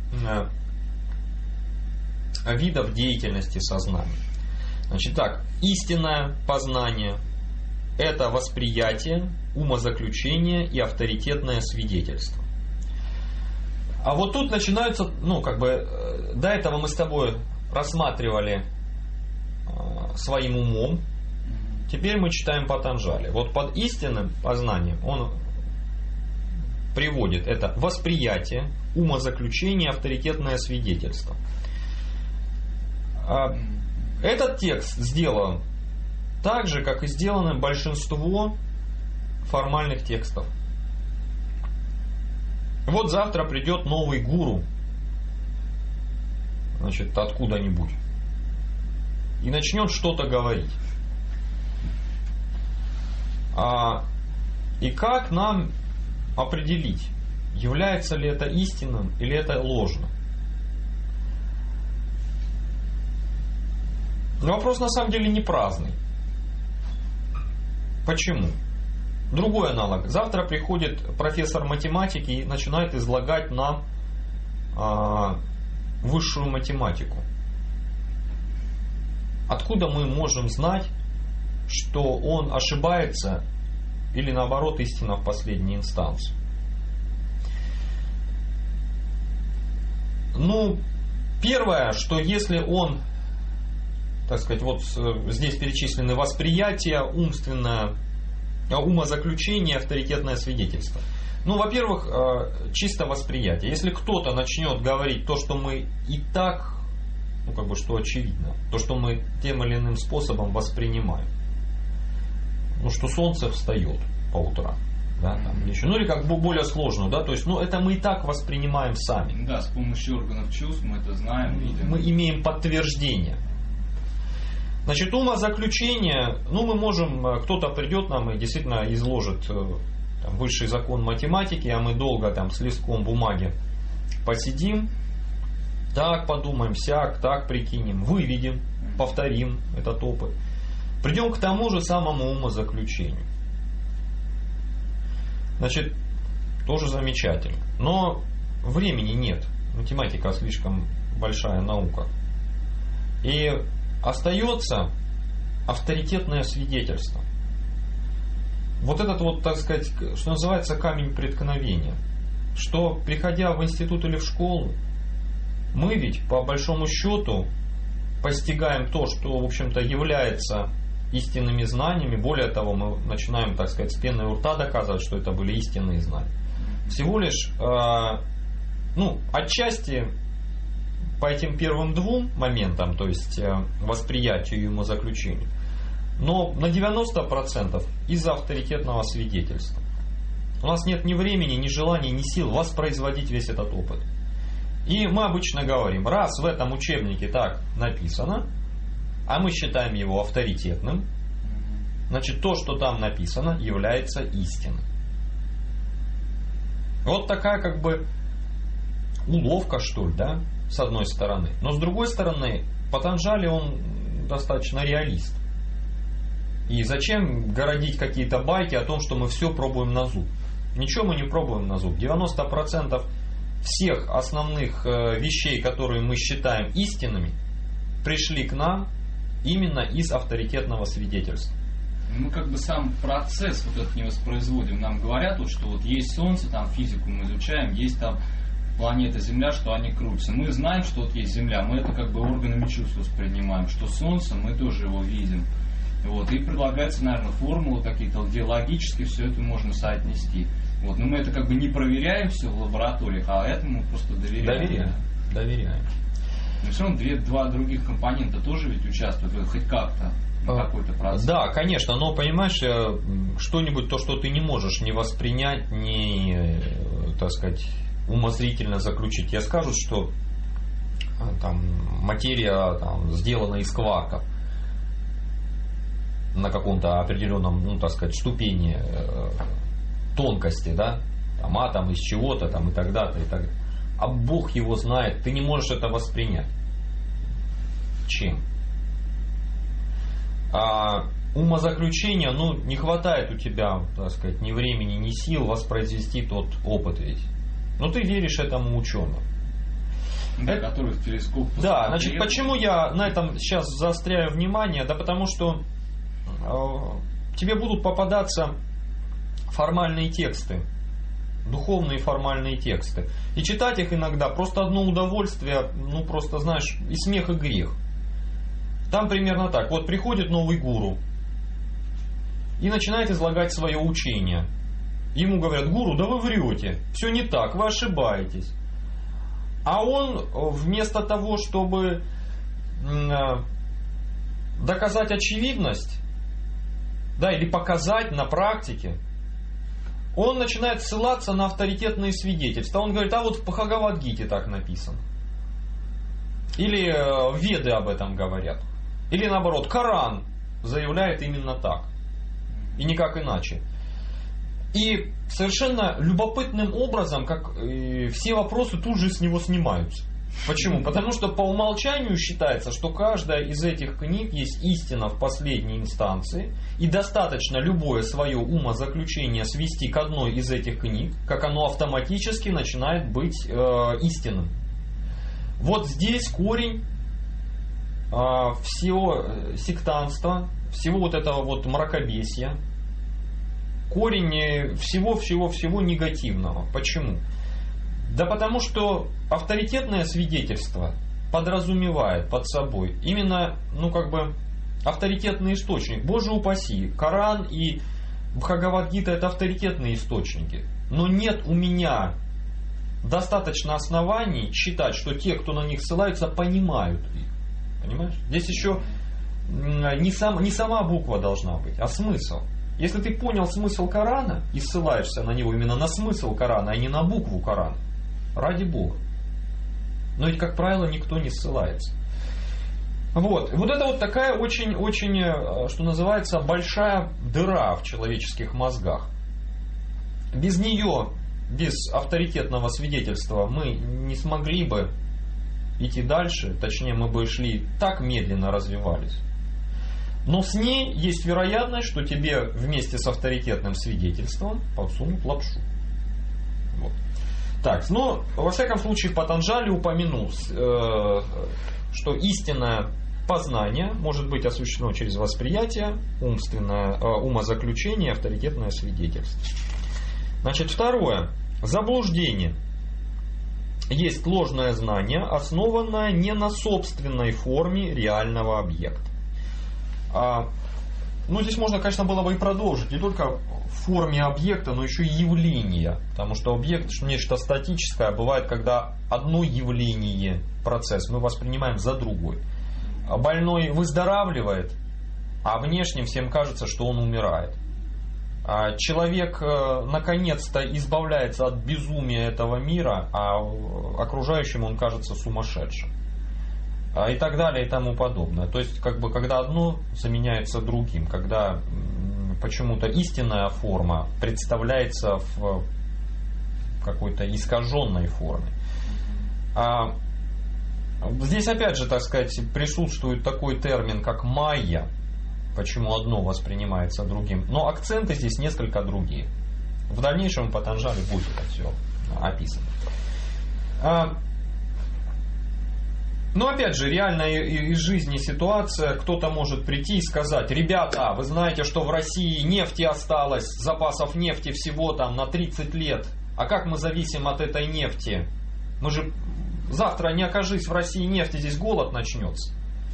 видов деятельности сознания. Значит, так, истинное познание – это восприятие, умозаключение и авторитетное свидетельство. А вот тут начинаются, ну, как бы, до этого мы с тобой рассматривали своим умом. Теперь мы читаем Патанджали. Вот под истинным познанием он приводит это восприятие, умозаключение, авторитетное свидетельство. Этот текст сделан так же, как и сделано большинство формальных текстов. Вот завтра придет новый гуру, значит, откуда-нибудь, и начнет что-то говорить. А, и как нам определить, является ли это истинным или это ложно? Но вопрос на самом деле не праздный. Почему? Другой аналог. Завтра приходит профессор математики и начинает излагать нам а, высшую математику. Откуда мы можем знать, что он ошибается или наоборот истина в последней инстанции? Ну, первое, что если он, так сказать, вот здесь перечислены восприятие, умственное, умозаключение, авторитетное свидетельство. Ну, во-первых, чисто восприятие. Если кто-то начнет говорить то, что мы и так, ну, как бы, что очевидно, то, что мы тем или иным способом воспринимаем. Ну, что солнце встает по утрам. Да, там, или еще, ну, или как бы более сложно, да, то есть, ну, это мы и так воспринимаем сами. Да, с помощью органов чувств мы это знаем, видим. Мы имеем подтверждение. Значит, умозаключение, ну, мы можем, кто-то придет нам и действительно изложит там высший закон математики, а мы долго там с листком бумаги посидим, так подумаем, сяк, так прикинем, выведем, повторим этот опыт. Придем к тому же самому умозаключению. Значит, тоже замечательно. Но времени нет. Математика слишком большая наука. И остается авторитетное свидетельство. Вот этот вот, так сказать, что называется, камень преткновения. Что, приходя в институт или в школу, мы ведь по большому счету постигаем то, что, в общем-то, является истинными знаниями. Более того, мы начинаем, так сказать, с пены у рта доказывать, что это были истинные знания. Всего лишь, э, ну, отчасти по этим первым двум моментам, то есть э, восприятию и умозаключению, но на девяносто процентов из-за авторитетного свидетельства. У нас нет ни времени, ни желания, ни сил воспроизводить весь этот опыт. И мы обычно говорим, раз в этом учебнике так написано, а мы считаем его авторитетным, значит, то, что там написано, является истиной. Вот такая как бы уловка, что ли, да, с одной стороны. Но с другой стороны, Патанджали, он достаточно реалист. И зачем городить какие-то байки о том, что мы все пробуем на зуб? Ничего мы не пробуем на зуб. девяносто процентов всех основных вещей, которые мы считаем истинными, пришли к нам именно из авторитетного свидетельства. Мы как бы сам процесс вот этот не воспроизводим. Нам говорят, вот, что вот есть Солнце, там физику мы изучаем, есть там планета Земля, что они крутятся. Мы знаем, что вот есть Земля, мы это как бы органами чувств воспринимаем, что Солнце, мы тоже его видим. Вот. И предлагается, наверное, формулы какие-то, где логически все это можно соотнести. Вот. Но мы это как бы не проверяем все в лабораториях, а этому просто доверяем. Доверяем. Доверяем. Но все равно две, два других компонента тоже ведь участвуют хоть как-то. Какой-то процесс. Да, конечно, но понимаешь, что-нибудь, то, что ты не можешь не воспринять, не, так сказать, умозрительно заключить. Я скажу, что там материя там, сделана из кварков на каком-то определенном, ну, так сказать, ступени тонкости, да, там атом из чего-то там и так далее, и так далее. А Бог его знает, ты не можешь это воспринять. Чем? А умозаключения, ну, не хватает у тебя, так сказать, ни времени, ни сил воспроизвести тот опыт ведь. Но ты веришь этому ученому. Да, это, который в телескоп. Да, значит, почему я на этом сейчас заостряю внимание? Да потому что э, тебе будут попадаться формальные тексты, духовные формальные тексты. И читать их иногда просто одно удовольствие, ну, просто, знаешь, и смех, и грех. Там примерно так. Вот приходит новый гуру и начинает излагать свое учение. Ему говорят: гуру, да вы врете, все не так, вы ошибаетесь. А он вместо того, чтобы доказать очевидность, да, или показать на практике, он начинает ссылаться на авторитетные свидетельства. Он говорит: а вот в Бхагавад-гите так написано. Или Веды об этом говорят. Или наоборот, Коран заявляет именно так. И никак иначе. И совершенно любопытным образом, как все вопросы тут же с него снимаются. Почему? Потому что по умолчанию считается, что каждая из этих книг есть истина в последней инстанции. И достаточно любое свое умозаключение свести к одной из этих книг, как оно автоматически начинает быть э, истинным. Вот здесь корень всего сектантства, всего вот этого вот мракобесия, корень всего-всего-всего негативного. Почему? Да потому что авторитетное свидетельство подразумевает под собой именно, ну как бы, авторитетный источник. Боже упаси, Коран и Бхагавад-гита — это авторитетные источники. Но нет у меня достаточно оснований считать, что те, кто на них ссылаются, понимают их. Понимаешь? Здесь еще не, сам, не сама буква должна быть, а смысл. Если ты понял смысл Корана и ссылаешься на него именно на смысл Корана, а не на букву Корана, ради Бога. Но ведь, как правило, никто не ссылается. Вот. Вот это вот такая очень-очень, что называется, большая дыра в человеческих мозгах. Без нее, без авторитетного свидетельства мы не смогли бы идти дальше, точнее мы бы шли так медленно, развивались. Но с ней есть вероятность, что тебе вместе с авторитетным свидетельством подсунут лапшу. Вот. Так, но во всяком случае Патанджали упомянул, э, что истинное познание может быть осуществлено через восприятие, умственное, э, умозаключение, авторитетное свидетельство. Значит, второе. Заблуждение. Есть ложное знание, основанное не на собственной форме реального объекта. А, ну, здесь можно, конечно, было бы и продолжить. Не только в форме объекта, но еще и явления. Потому что объект нечто статическое. Бывает, когда одно явление, процесс, мы воспринимаем за другой. Больной выздоравливает, а внешне всем кажется, что он умирает. Человек наконец-то избавляется от безумия этого мира, а окружающим он кажется сумасшедшим. И так далее и тому подобное. То есть, как бы, когда одно заменяется другим, когда почему-то истинная форма представляется в какой-то искаженной форме. А здесь опять же, так сказать, присутствует такой термин, как майя. Почему одно воспринимается другим. Но акценты здесь несколько другие. В дальнейшем в Патанджали будет это все описано. Но опять же, реальная из жизни ситуация, кто-то может прийти и сказать: ребята, вы знаете, что в России нефти осталось, запасов нефти всего там на тридцать лет, а как мы зависим от этой нефти? Мы же завтра, не окажись в России нефти, здесь голод начнется.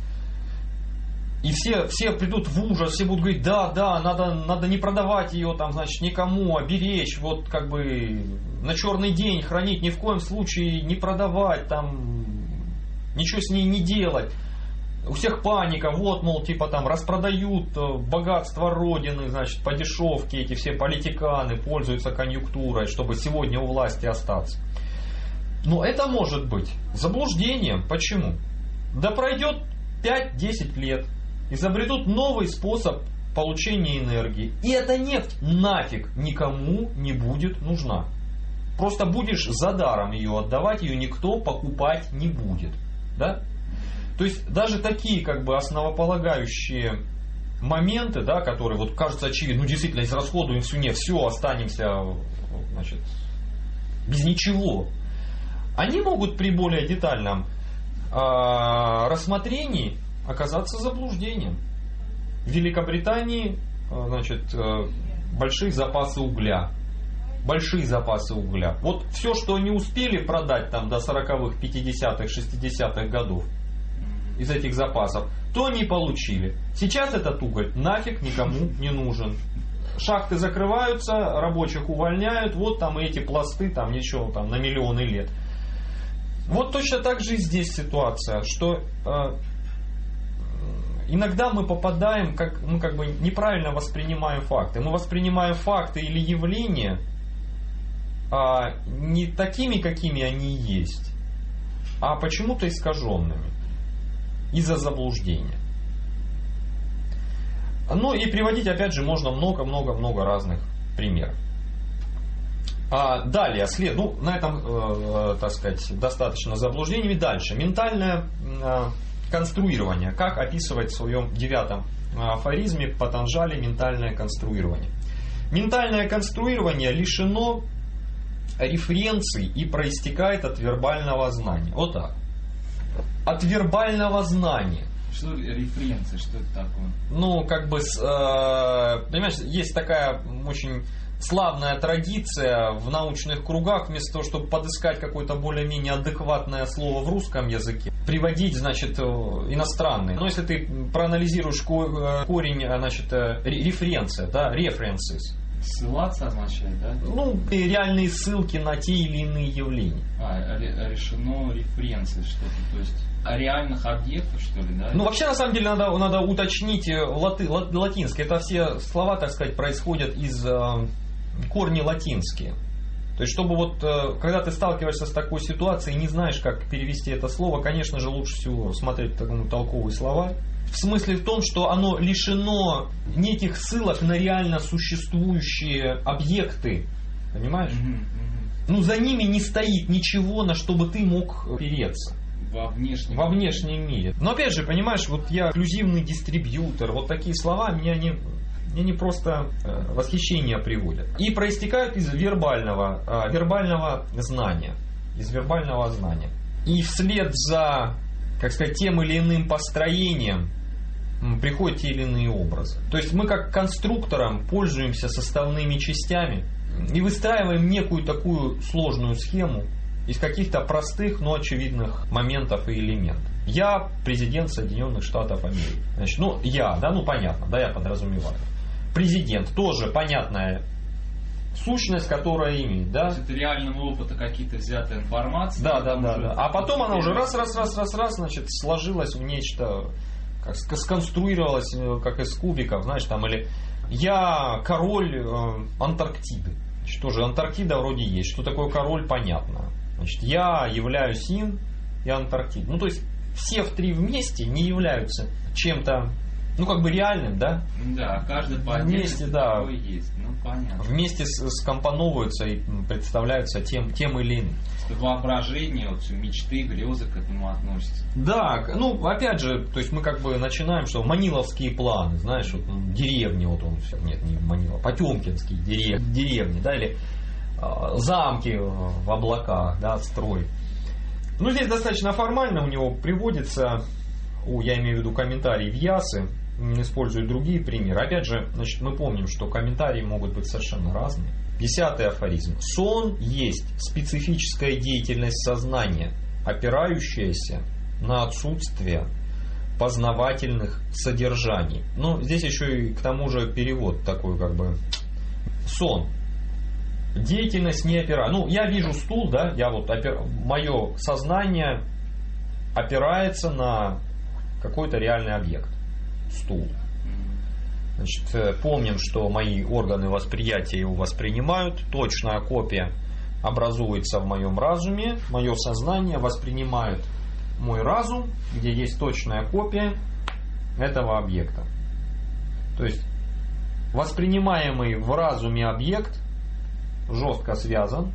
И все, все придут в ужас, все будут говорить: да, да, надо, надо не продавать ее там, значит, никому, а беречь, вот как бы на черный день хранить, ни в коем случае не продавать, там, ничего с ней не делать. У всех паника, вот, мол, типа там распродают богатство Родины, значит, по дешевке, эти все политиканы пользуются конъюнктурой, чтобы сегодня у власти остаться. Но это может быть заблуждением. Почему? Да пройдет пять-десять лет, изобретут новый способ получения энергии, и эта нефть нафиг никому не будет нужна. Просто будешь за даром ее отдавать, ее никто покупать не будет. Да? То есть даже такие как бы основополагающие моменты, да, которые вот кажутся очевидны, ну действительно израсходуем всю нефть, все, останемся, значит, без ничего, они могут при более детальном э, рассмотрении оказаться заблуждением. В Великобритании, значит, большие запасы угля. Большие запасы угля. Вот все, что они успели продать там до сороковых, пятидесятых, шестидесятых годов из этих запасов, то они получили. Сейчас этот уголь нафиг никому не нужен. Шахты закрываются, рабочих увольняют, вот там эти пласты, там ничего, там на миллионы лет. Вот точно так же и здесь ситуация, что иногда мы попадаем, как, мы как бы неправильно воспринимаем факты. Мы воспринимаем факты или явления а, не такими, какими они есть, а почему-то искаженными из-за заблуждения. Ну и приводить, опять же, можно много-много-много разных примеров. А далее, след, ну, на этом, э, так сказать, достаточно заблуждениями. Дальше. Ментальное э, конструирование. Как описывать в своем девятом афоризме Патанджали ментальное конструирование. Ментальное конструирование лишено референций и проистекает от вербального знания. Вот так. От вербального знания. Что референции, что это такое? Ну, как бы, э, понимаешь, есть такая очень славная традиция в научных кругах, вместо того, чтобы подыскать какое-то более-менее адекватное слово в русском языке, приводить, значит, иностранные. Но если ты проанализируешь корень, значит, референция, да, references. Ссылаться означает, да? Ну, реальные ссылки на те или иные явления. А, решено референции что-то, то есть о реальных объектах, что ли, да? Ну, вообще, на самом деле, надо, надо уточнить латы, латинское. Это все слова, так сказать, происходят из э, корней латинские. То есть, чтобы вот, э, когда ты сталкиваешься с такой ситуацией и не знаешь, как перевести это слово, конечно же, лучше всего смотреть такому толковый словарь. В смысле в том, что оно лишено неких ссылок на реально существующие объекты. Понимаешь? Угу, угу. Ну, за ними не стоит ничего, на что бы ты мог опереться. Во внешнем, Во внешнем мире. Но опять же, понимаешь, вот я эксклюзивный дистрибьютор, вот такие слова меня не, меня не просто э, восхищение приводят. И проистекают из вербального, э, вербального знания. Из вербального знания. И вслед за, как сказать, тем или иным построением приходят те или иные образы. То есть мы как конструктором пользуемся составными частями и выстраиваем некую такую сложную схему из каких-то простых, но очевидных моментов и элементов. Я президент Соединенных Штатов Америки. Значит, ну, я, да, ну понятно, да, я подразумеваю. Президент тоже понятная сущность, которая имеет, да. То есть это реального опыта какие-то взятые информации. Да, да, да, да. А потом она уже раз, раз, раз, раз, раз, значит, сложилась в нечто, как сконструировалась, как из кубиков, знаешь, там, или я король э, Антарктиды. Что же, Антарктида вроде есть. Что такое король, понятно. Значит, я являюсь им и Антарктидой. Ну, то есть, все в три вместе не являются чем-то, ну, как бы реальным, да? Да, каждый по вместе, да, есть. Ну, понятно. Вместе скомпоновываются и представляются тем, тем или иным. Воображение, вот, мечты, грезы к этому относятся. Да, ну, опять же, то есть мы как бы начинаем, что маниловские планы, знаешь, вот, ну, деревни, вот он, нет, не Манилов, потемкинские дерев, деревни, да, или э, замки в облаках, да, строй. Ну, здесь достаточно формально у него приводится, у, я имею в виду комментарий Вьясы, используют другие примеры. Опять же, значит, мы помним, что комментарии могут быть совершенно разные. Десятый афоризм. Сон есть специфическая деятельность сознания, опирающаяся на отсутствие познавательных содержаний. Ну, здесь еще и к тому же перевод такой, как бы, сон. Деятельность не опирается. Ну, я вижу стул, да, я вот опир... мое сознание опирается на какой-то реальный объект. Стул. Значит, помним, что мои органы восприятия его воспринимают. Точная копия образуется в моем разуме. Мое сознание воспринимает мой разум, где есть точная копия этого объекта. То есть воспринимаемый в разуме объект жестко связан,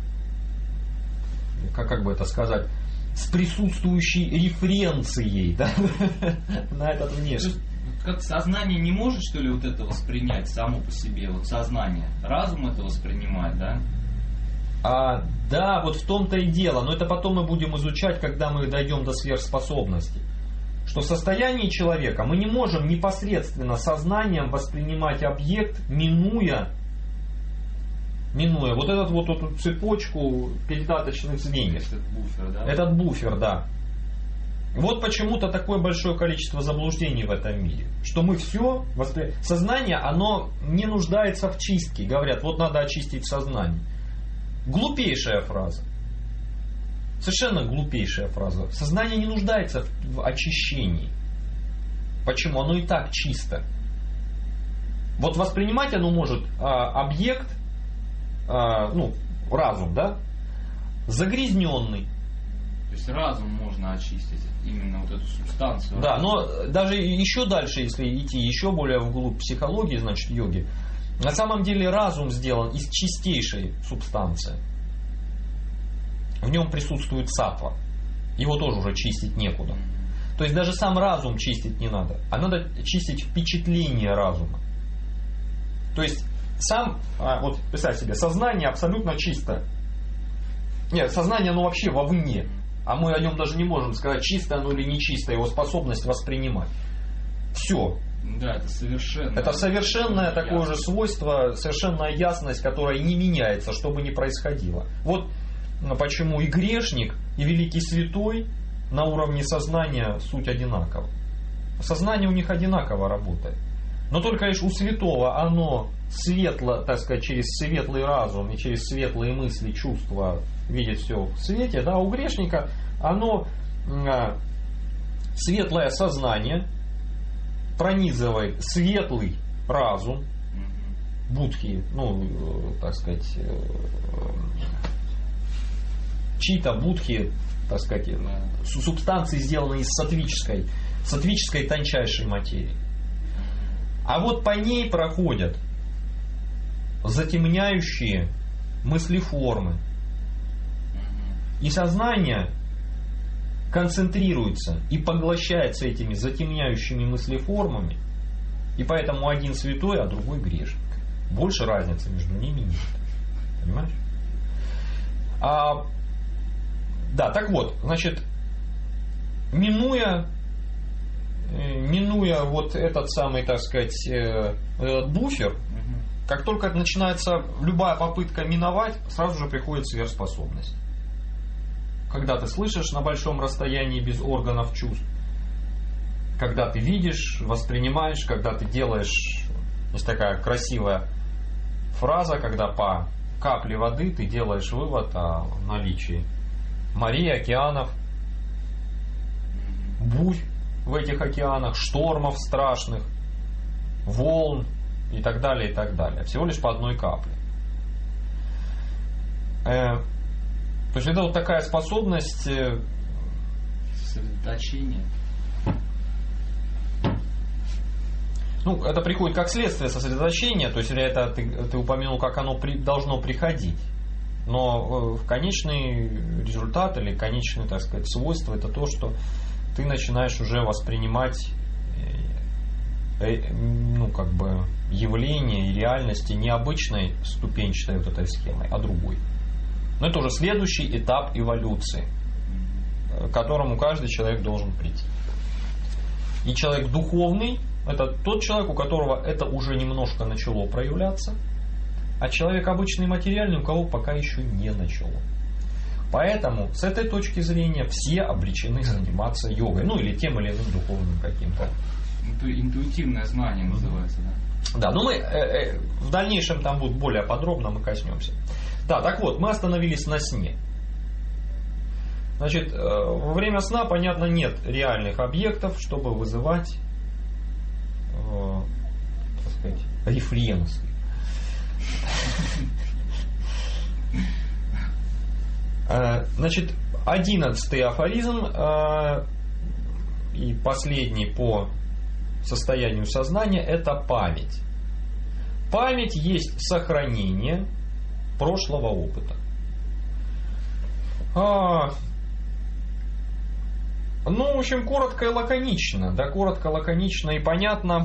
как, как бы это сказать, с присутствующей референцией, да, на этот внешний. Как сознание не может, что ли, вот это воспринять само по себе, вот сознание? Разум это воспринимает, да? А, да, вот в том-то и дело. Но это потом мы будем изучать, когда мы дойдем до сверхспособности. Что в состоянии человека мы не можем непосредственно сознанием воспринимать объект, минуя, минуя вот эту вот эту цепочку передаточных звеньев. Этот буфер, да? Этот буфер, да. Вот почему-то такое большое количество заблуждений в этом мире. Что мы все, воспри... сознание, оно не нуждается в чистке. Говорят, вот надо очистить сознание. Глупейшая фраза. Совершенно глупейшая фраза. Сознание не нуждается в очищении. Почему? Оно и так чисто. Вот воспринимать оно может а, объект, а, ну, разум, да, загрязненный. То есть разум можно очистить, именно вот эту субстанцию. Да, но даже еще дальше, если идти еще более вглубь психологии, значит, йоги, на самом деле разум сделан из чистейшей субстанции. В нем присутствует саттва. Его тоже уже чистить некуда. То есть даже сам разум чистить не надо, а надо чистить впечатление разума. То есть сам, вот представь себе, сознание абсолютно чисто. Нет, сознание оно вообще вовне. А мы о нем даже не можем сказать, чисто оно или нечисто, его способность воспринимать. Все. Да, это совершенно. Это совершенное такое же свойство, совершенная ясность, которая не меняется, что бы ни происходило. Вот почему и грешник, и великий святой на уровне сознания суть одинакова. Сознание у них одинаково работает. Но только лишь у святого оно светло, так сказать, через светлый разум и через светлые мысли, чувства видит все в свете, да, у грешника оно а, светлое сознание пронизывает светлый разум будхи, ну, так сказать, чьи-то будхи, так сказать, субстанции, сделанные из сатвической, сатвической тончайшей материи. А вот по ней проходят затемняющие мыслеформы. И сознание концентрируется и поглощается этими затемняющими мыслеформами. И поэтому один святой, а другой грешник. Больше разницы между ними нет. Понимаешь? А, да, так вот, значит, минуя, минуя вот этот самый, так сказать, этот буфер, как только начинается любая попытка миновать, сразу же приходит сверхспособность. Когда ты слышишь на большом расстоянии без органов чувств, когда ты видишь, воспринимаешь, когда ты делаешь, есть такая красивая фраза, когда по капле воды ты делаешь вывод о наличии морей, океанов, бурь в этих океанах, штормов страшных, волн и так далее, и так далее. Всего лишь по одной капле. То есть это вот такая способность сосредоточения. Ну, это приходит как следствие сосредоточения, то есть это ты, ты упомянул, как оно при, должно приходить. Но в конечный результат или конечное, так сказать, свойство это то, что ты начинаешь уже воспринимать ну, как бы явление и реальности не обычной ступенчатой вот этой схемой, а другой. Но это уже следующий этап эволюции. к которому каждый человек должен прийти. И человек духовный – это тот человек, у которого это уже немножко начало проявляться, а человек обычный материальный, у кого пока еще не начало. Поэтому с этой точки зрения все обречены заниматься йогой, ну или тем или иным духовным каким-то. Инту- интуитивное знание называется, да? Да, но мы э, э, в дальнейшем там будет более подробно, мы коснемся. Да, так вот, мы остановились на сне. Значит, э, во время сна, понятно, нет реальных объектов, чтобы вызывать, э, так сказать, рефренсы. Значит, одиннадцатый афоризм и последний по состоянию сознания – это память. Память есть сохранение прошлого опыта. А, ну, в общем, коротко и лаконично. Да, коротко, лаконично и понятно.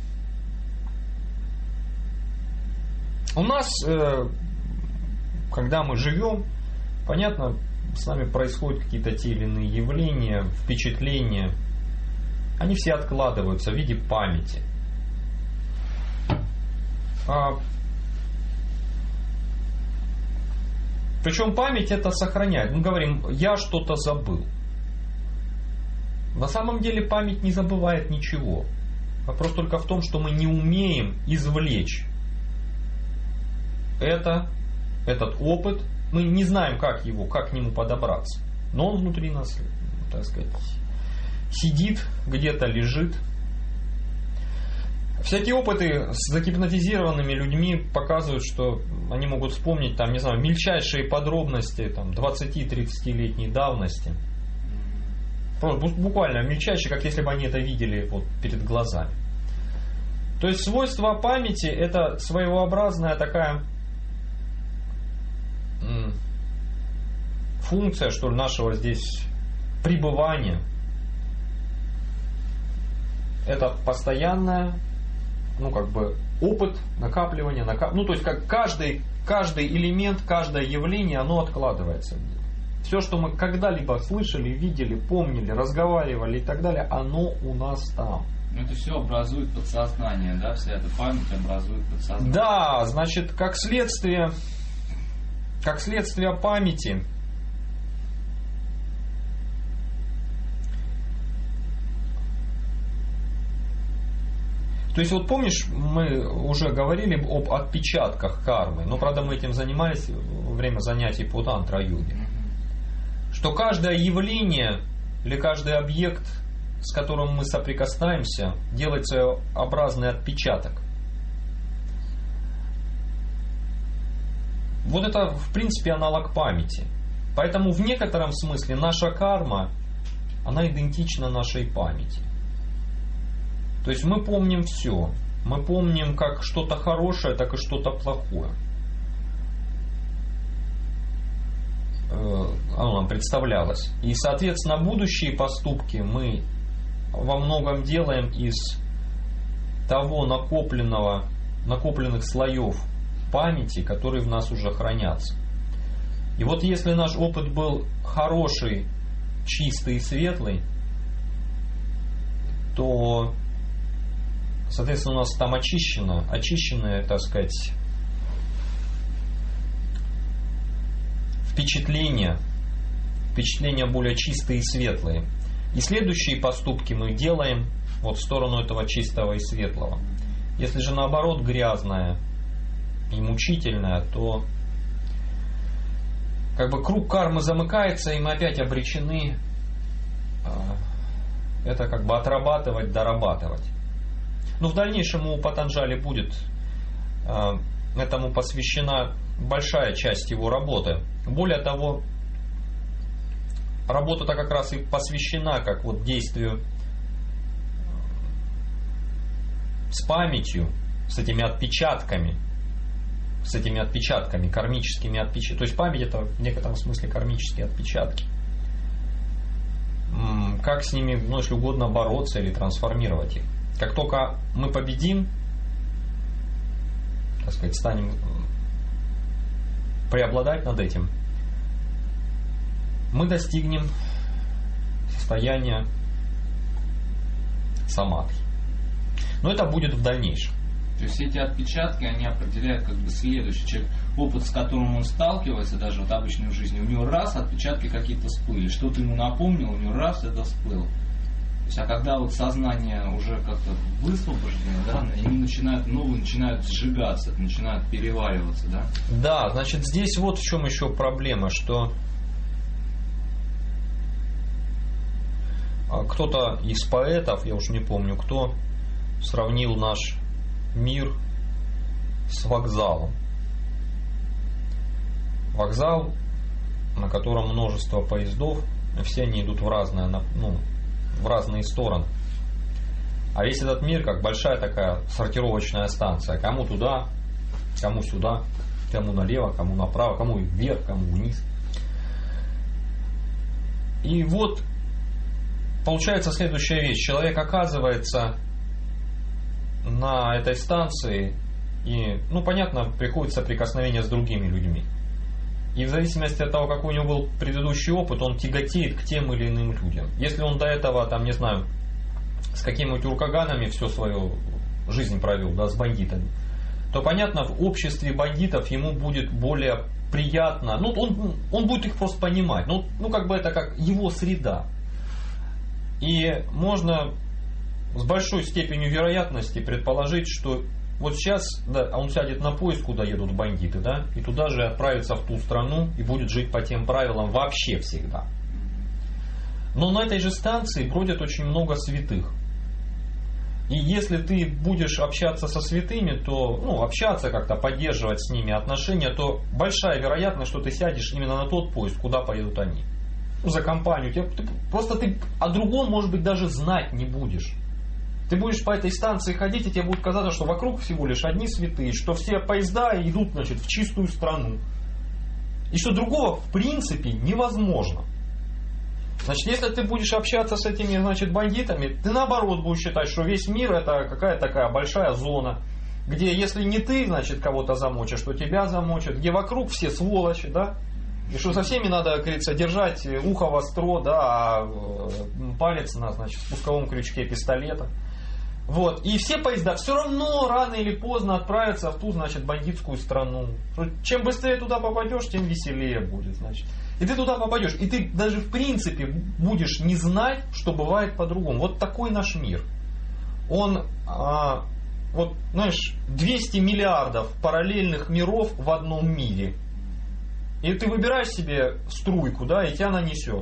У нас, когда мы живем, понятно, с нами происходят какие-то те или иные явления, впечатления. Они все откладываются в виде памяти. А, причем память это сохраняет. Мы говорим, я что-то забыл. На самом деле память не забывает ничего. Вопрос только в том, что мы не умеем извлечь это, этот опыт. Мы не знаем, как его, как к нему подобраться. Но он внутри нас, так сказать, сидит, где-то лежит. Всякие опыты с загипнотизированными людьми показывают, что они могут вспомнить, там, не знаю, мельчайшие подробности там, двадцати-тридцатилетней давности. Просто буквально мельчайшие, как если бы они это видели вот перед глазами. То есть свойство памяти это своеобразная такая функция, что ли, нашего здесь пребывания. Это постоянное, ну, как бы, опыт накапливания, накап... ну, то есть, как каждый, каждый элемент, каждое явление, оно откладывается. Все, что мы когда-либо слышали, видели, помнили, разговаривали и так далее, оно у нас там. Ну, это все образует подсознание, да? Вся эта память образует подсознание. Да, значит, как следствие, как следствие памяти, то есть, вот помнишь, мы уже говорили об отпечатках кармы, но, правда, мы этим занимались во время занятий по тантра-йоге, что каждое явление или каждый объект, с которым мы соприкасаемся, делает своеобразный отпечаток. Вот это, в принципе, аналог памяти. Поэтому в некотором смысле наша карма, она идентична нашей памяти. То есть мы помним все. Мы помним как что-то хорошее, так и что-то плохое. Оно нам представлялось. И, соответственно, будущие поступки мы во многом делаем из того накопленного, накопленных слоев памяти, которые в нас уже хранятся. И вот если наш опыт был хороший, чистый и светлый, то, соответственно, у нас там очищено, очищенное, так сказать, впечатления, впечатления более чистые и светлые. И следующие поступки мы делаем вот в сторону этого чистого и светлого. Если же наоборот грязное и мучительное, то как бы круг кармы замыкается, и мы опять обречены это как бы отрабатывать, дорабатывать. Но в дальнейшем у Патанджали будет этому посвящена большая часть его работы. Более того, работа-то как раз и посвящена как вот действию с памятью, с этими отпечатками, с этими отпечатками, кармическими отпечатками. То есть память это в некотором смысле кармические отпечатки. Как с ними, ну, если угодно, бороться или трансформировать их. Как только мы победим, так сказать, станем преобладать над этим, мы достигнем состояние самадхи. Но это будет в дальнейшем. То есть эти отпечатки, они определяют как бы следующий человек, опыт, с которым он сталкивается, даже вот обычной жизни, у него раз отпечатки какие-то всплыли, что-то ему напомнило, у него раз это всплыло. То есть, а когда вот сознание уже как-то высвобождено, да, они начинают, новые начинают сжигаться, начинают перевариваться, да? Да, значит, здесь вот в чем еще проблема, что кто-то из поэтов, я уж не помню кто, сравнил наш мир с вокзалом. Вокзал, на котором множество поездов, все они идут в разные, ну, в разные стороны. А весь этот мир как большая такая сортировочная станция. Кому туда, кому сюда, кому налево, кому направо, кому вверх, кому вниз. И вот получается следующая вещь. Человек оказывается на этой станции, и, ну, понятно, приходит соприкосновение с другими людьми. И в зависимости от того, какой у него был предыдущий опыт, он тяготеет к тем или иным людям. Если он до этого, там, не знаю, с какими-нибудь уркаганами всю свою жизнь провел, да, с бандитами, то, понятно, в обществе бандитов ему будет более приятно, ну, он, он будет их просто понимать, ну, ну, как бы это как его среда. И можно с большой степенью вероятности предположить, что вот сейчас, да, он сядет на поезд, куда едут бандиты, да, и туда же отправится в ту страну и будет жить по тем правилам вообще всегда. Но на этой же станции бродят очень много святых. И если ты будешь общаться со святыми, то, ну, общаться как-то, поддерживать с ними отношения, то большая вероятность, что ты сядешь именно на тот поезд, куда поедут они. Ну, за компанию. Ты, ты, просто ты о другом, может быть, даже знать не будешь. Ты будешь по этой станции ходить, и тебе будет казаться, что вокруг всего лишь одни святые, что все поезда идут, значит, в чистую страну. И что другого в принципе невозможно. Значит, если ты будешь общаться с этими, значит, бандитами, ты наоборот будешь считать, что весь мир это какая-то такая большая зона, где если не ты, значит, кого-то замочишь, то тебя замочат, где вокруг все сволочи, да? И что со всеми надо, как говорится, держать ухо востро, да, а палец на, значит, спусковом крючке пистолета. Вот. И все поезда все равно рано или поздно отправятся в ту, значит, бандитскую страну. Чем быстрее туда попадешь, тем веселее будет, значит. И ты туда попадешь, и ты даже в принципе будешь не знать, что бывает по-другому. Вот такой наш мир. Он, а, вот, знаешь, двести миллиардов параллельных миров в одном мире. И ты выбираешь себе струйку, да, и тебя нанесет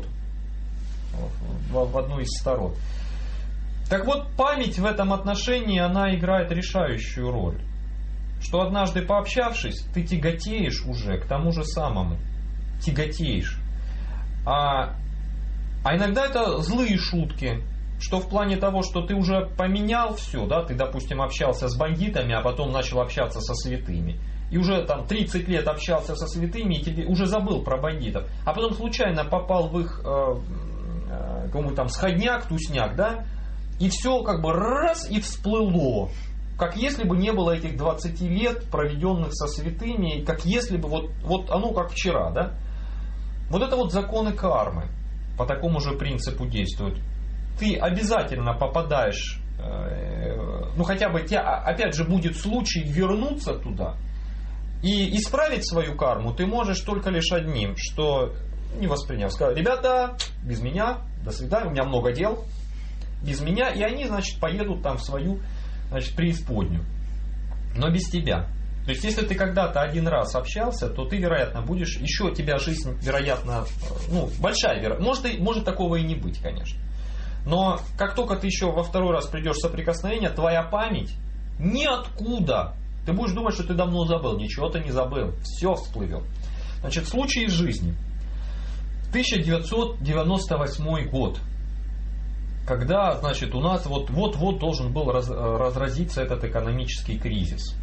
в, в одну из сторон. Так вот, память в этом отношении, она играет решающую роль. Что однажды пообщавшись, ты тяготеешь уже к тому же самому. Тяготеешь. А, а иногда это злые шутки. Что в плане того, что ты уже поменял все, да, ты, допустим, общался с бандитами, а потом начал общаться со святыми. И уже там тридцать лет общался со святыми, и тебе уже забыл про бандитов. А потом случайно попал в их э, э, кому там сходняк, тусняк, да, и все как бы раз и всплыло. Как если бы не было этих двадцати лет, проведенных со святыми, как если бы вот, вот оно как вчера, да. Вот это вот законы кармы по такому же принципу действуют. Ты обязательно попадаешь, э, ну хотя бы тебя, опять же, будет случай вернуться туда. И исправить свою карму ты можешь только лишь одним, что не восприняв. Сказать: ребята, без меня, до свидания, у меня много дел, без меня. И они, значит, поедут там в свою, значит, преисподнюю. Но без тебя. То есть, если ты когда-то один раз общался, то ты, вероятно, будешь, еще тебя жизнь, вероятно, ну, большая вероятность. Может, может такого и не быть, конечно. Но как только ты еще во второй раз придешь в соприкосновение, твоя память ниоткуда. Ты будешь думать, что ты давно забыл. Ничего ты не забыл. Все всплывет. Значит, случай из жизни. тысяча девятьсот девяносто восьмой год. Когда, значит, у нас вот-вот должен был раз, разразиться этот экономический кризис.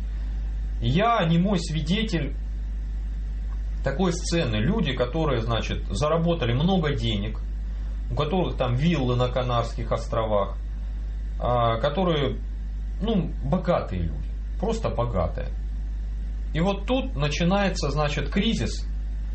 Я немой свидетель такой сцены. Люди, которые, значит, заработали много денег, у которых там виллы на Канарских островах, которые, ну, богатые люди. Просто богатые. И вот тут начинается, значит, кризис.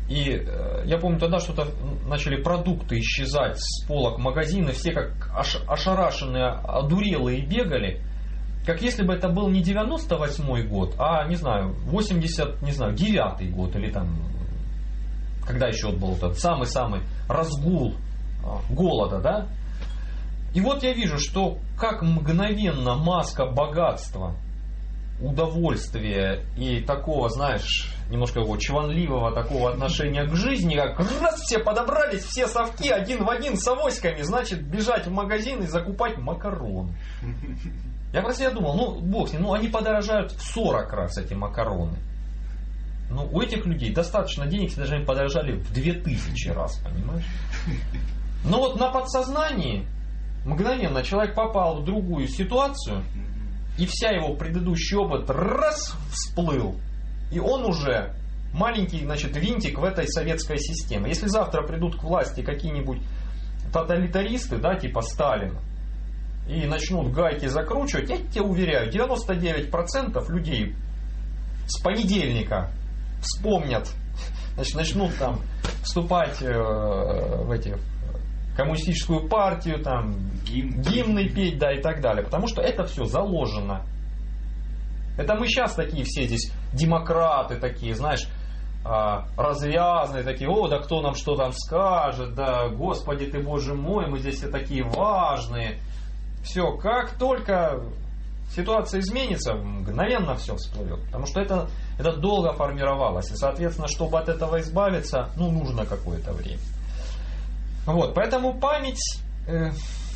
И э, я помню, тогда что-то начали продукты исчезать с полок магазина, все как ош- ошарашенные, одурелые бегали, как если бы это был не девяносто восьмой год, а, не знаю, восемьдесят, не знаю, девятый год, или там, когда еще вот был этот самый-самый разгул э, голода, да? И вот я вижу, что как мгновенно маска богатства, удовольствия и такого, знаешь, немножко его чванливого такого отношения к жизни, как раз все подобрались, все совки один в один с авоськами, значит, бежать в магазин и закупать макароны. Я про себя думал, ну, бог с ним, ну, они подорожают в сорок раз, эти макароны. Ну, у этих людей достаточно денег, даже они подорожали в две тысячи раз, понимаешь? Но вот на подсознании мгновенно человек попал в другую ситуацию, и вся его предыдущий опыт раз всплыл. И он уже маленький, значит, винтик в этой советской системе. Если завтра придут к власти какие-нибудь тоталитаристы, да, типа Сталина, и начнут гайки закручивать, я тебе уверяю, девяносто девять процентов людей с понедельника вспомнят, значит, начнут там вступать э, в эти коммунистическую партию, там, Гимн. гимны петь, да, и так далее. Потому что это все заложено. Это мы сейчас такие все здесь демократы такие, знаешь, развязные такие, о, да кто нам что там скажет, да, Господи ты, Боже мой, мы здесь все такие важные. Все, как только ситуация изменится, мгновенно все всплывет. Потому что это, это долго формировалось. И, соответственно, чтобы от этого избавиться, ну, нужно какое-то время. Вот, поэтому память э,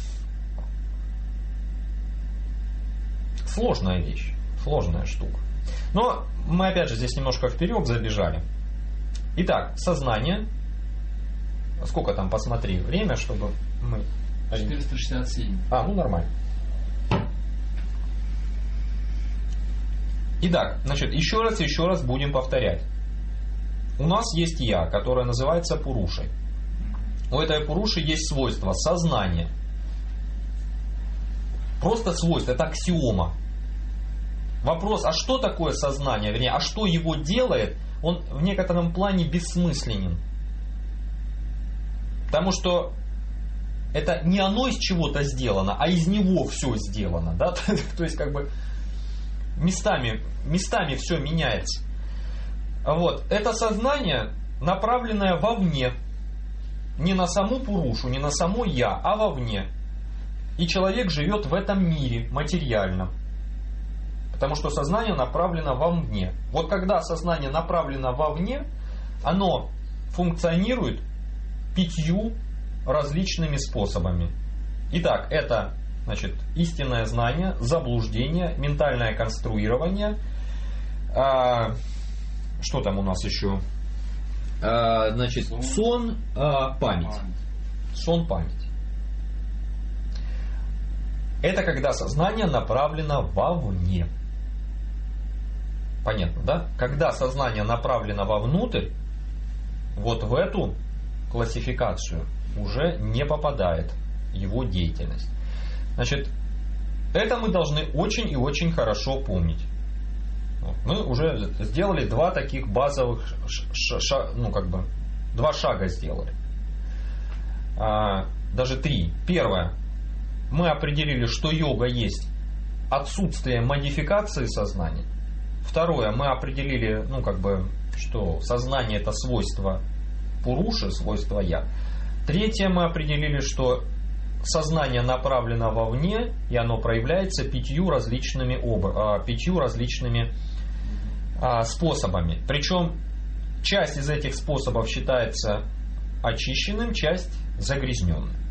сложная вещь, сложная штука. Но мы опять же здесь немножко вперед забежали. Итак, сознание. Сколько там, посмотри, время, чтобы мы... четыреста шестьдесят семь. А, ну нормально. Итак, значит, еще раз и еще раз будем повторять. У нас есть я, которое называется Пурушей. У этой Пуруши есть свойство сознания. Просто свойство, это аксиома. Вопрос, а что такое сознание, вернее, а что его делает, он в некотором плане бессмысленен. Потому что это не оно из чего-то сделано, а из него все сделано. Да? То есть, как бы местами, местами все меняется. Вот. Это сознание, направленное вовне. Не на саму Пурушу, не на само я, а вовне. И человек живет в этом мире материальном. Потому что сознание направлено вовне. Вот когда сознание направлено вовне, оно функционирует пятью различными способами. Итак, это, значит, истинное знание, заблуждение, ментальное конструирование. А, что там у нас еще? А, значит, сон, сон а, память. Сон, память. Это когда сознание направлено вовне. Понятно, да? Когда сознание направлено вовнутрь, вот в эту классификацию уже не попадает его деятельность. Значит, это мы должны очень и очень хорошо помнить. Мы уже сделали два таких базовых, ш- ш- ну как бы, два шага сделали. А, даже три. Первое. Мы определили, что йога есть отсутствие модификации сознания. Второе. Мы определили, ну как бы, что сознание это свойство Пуруши, свойство я. Третье. Мы определили, что сознание направлено вовне, и оно проявляется пятью различными, об... пятью различными способами. Причем часть из этих способов считается очищенным, часть загрязненным.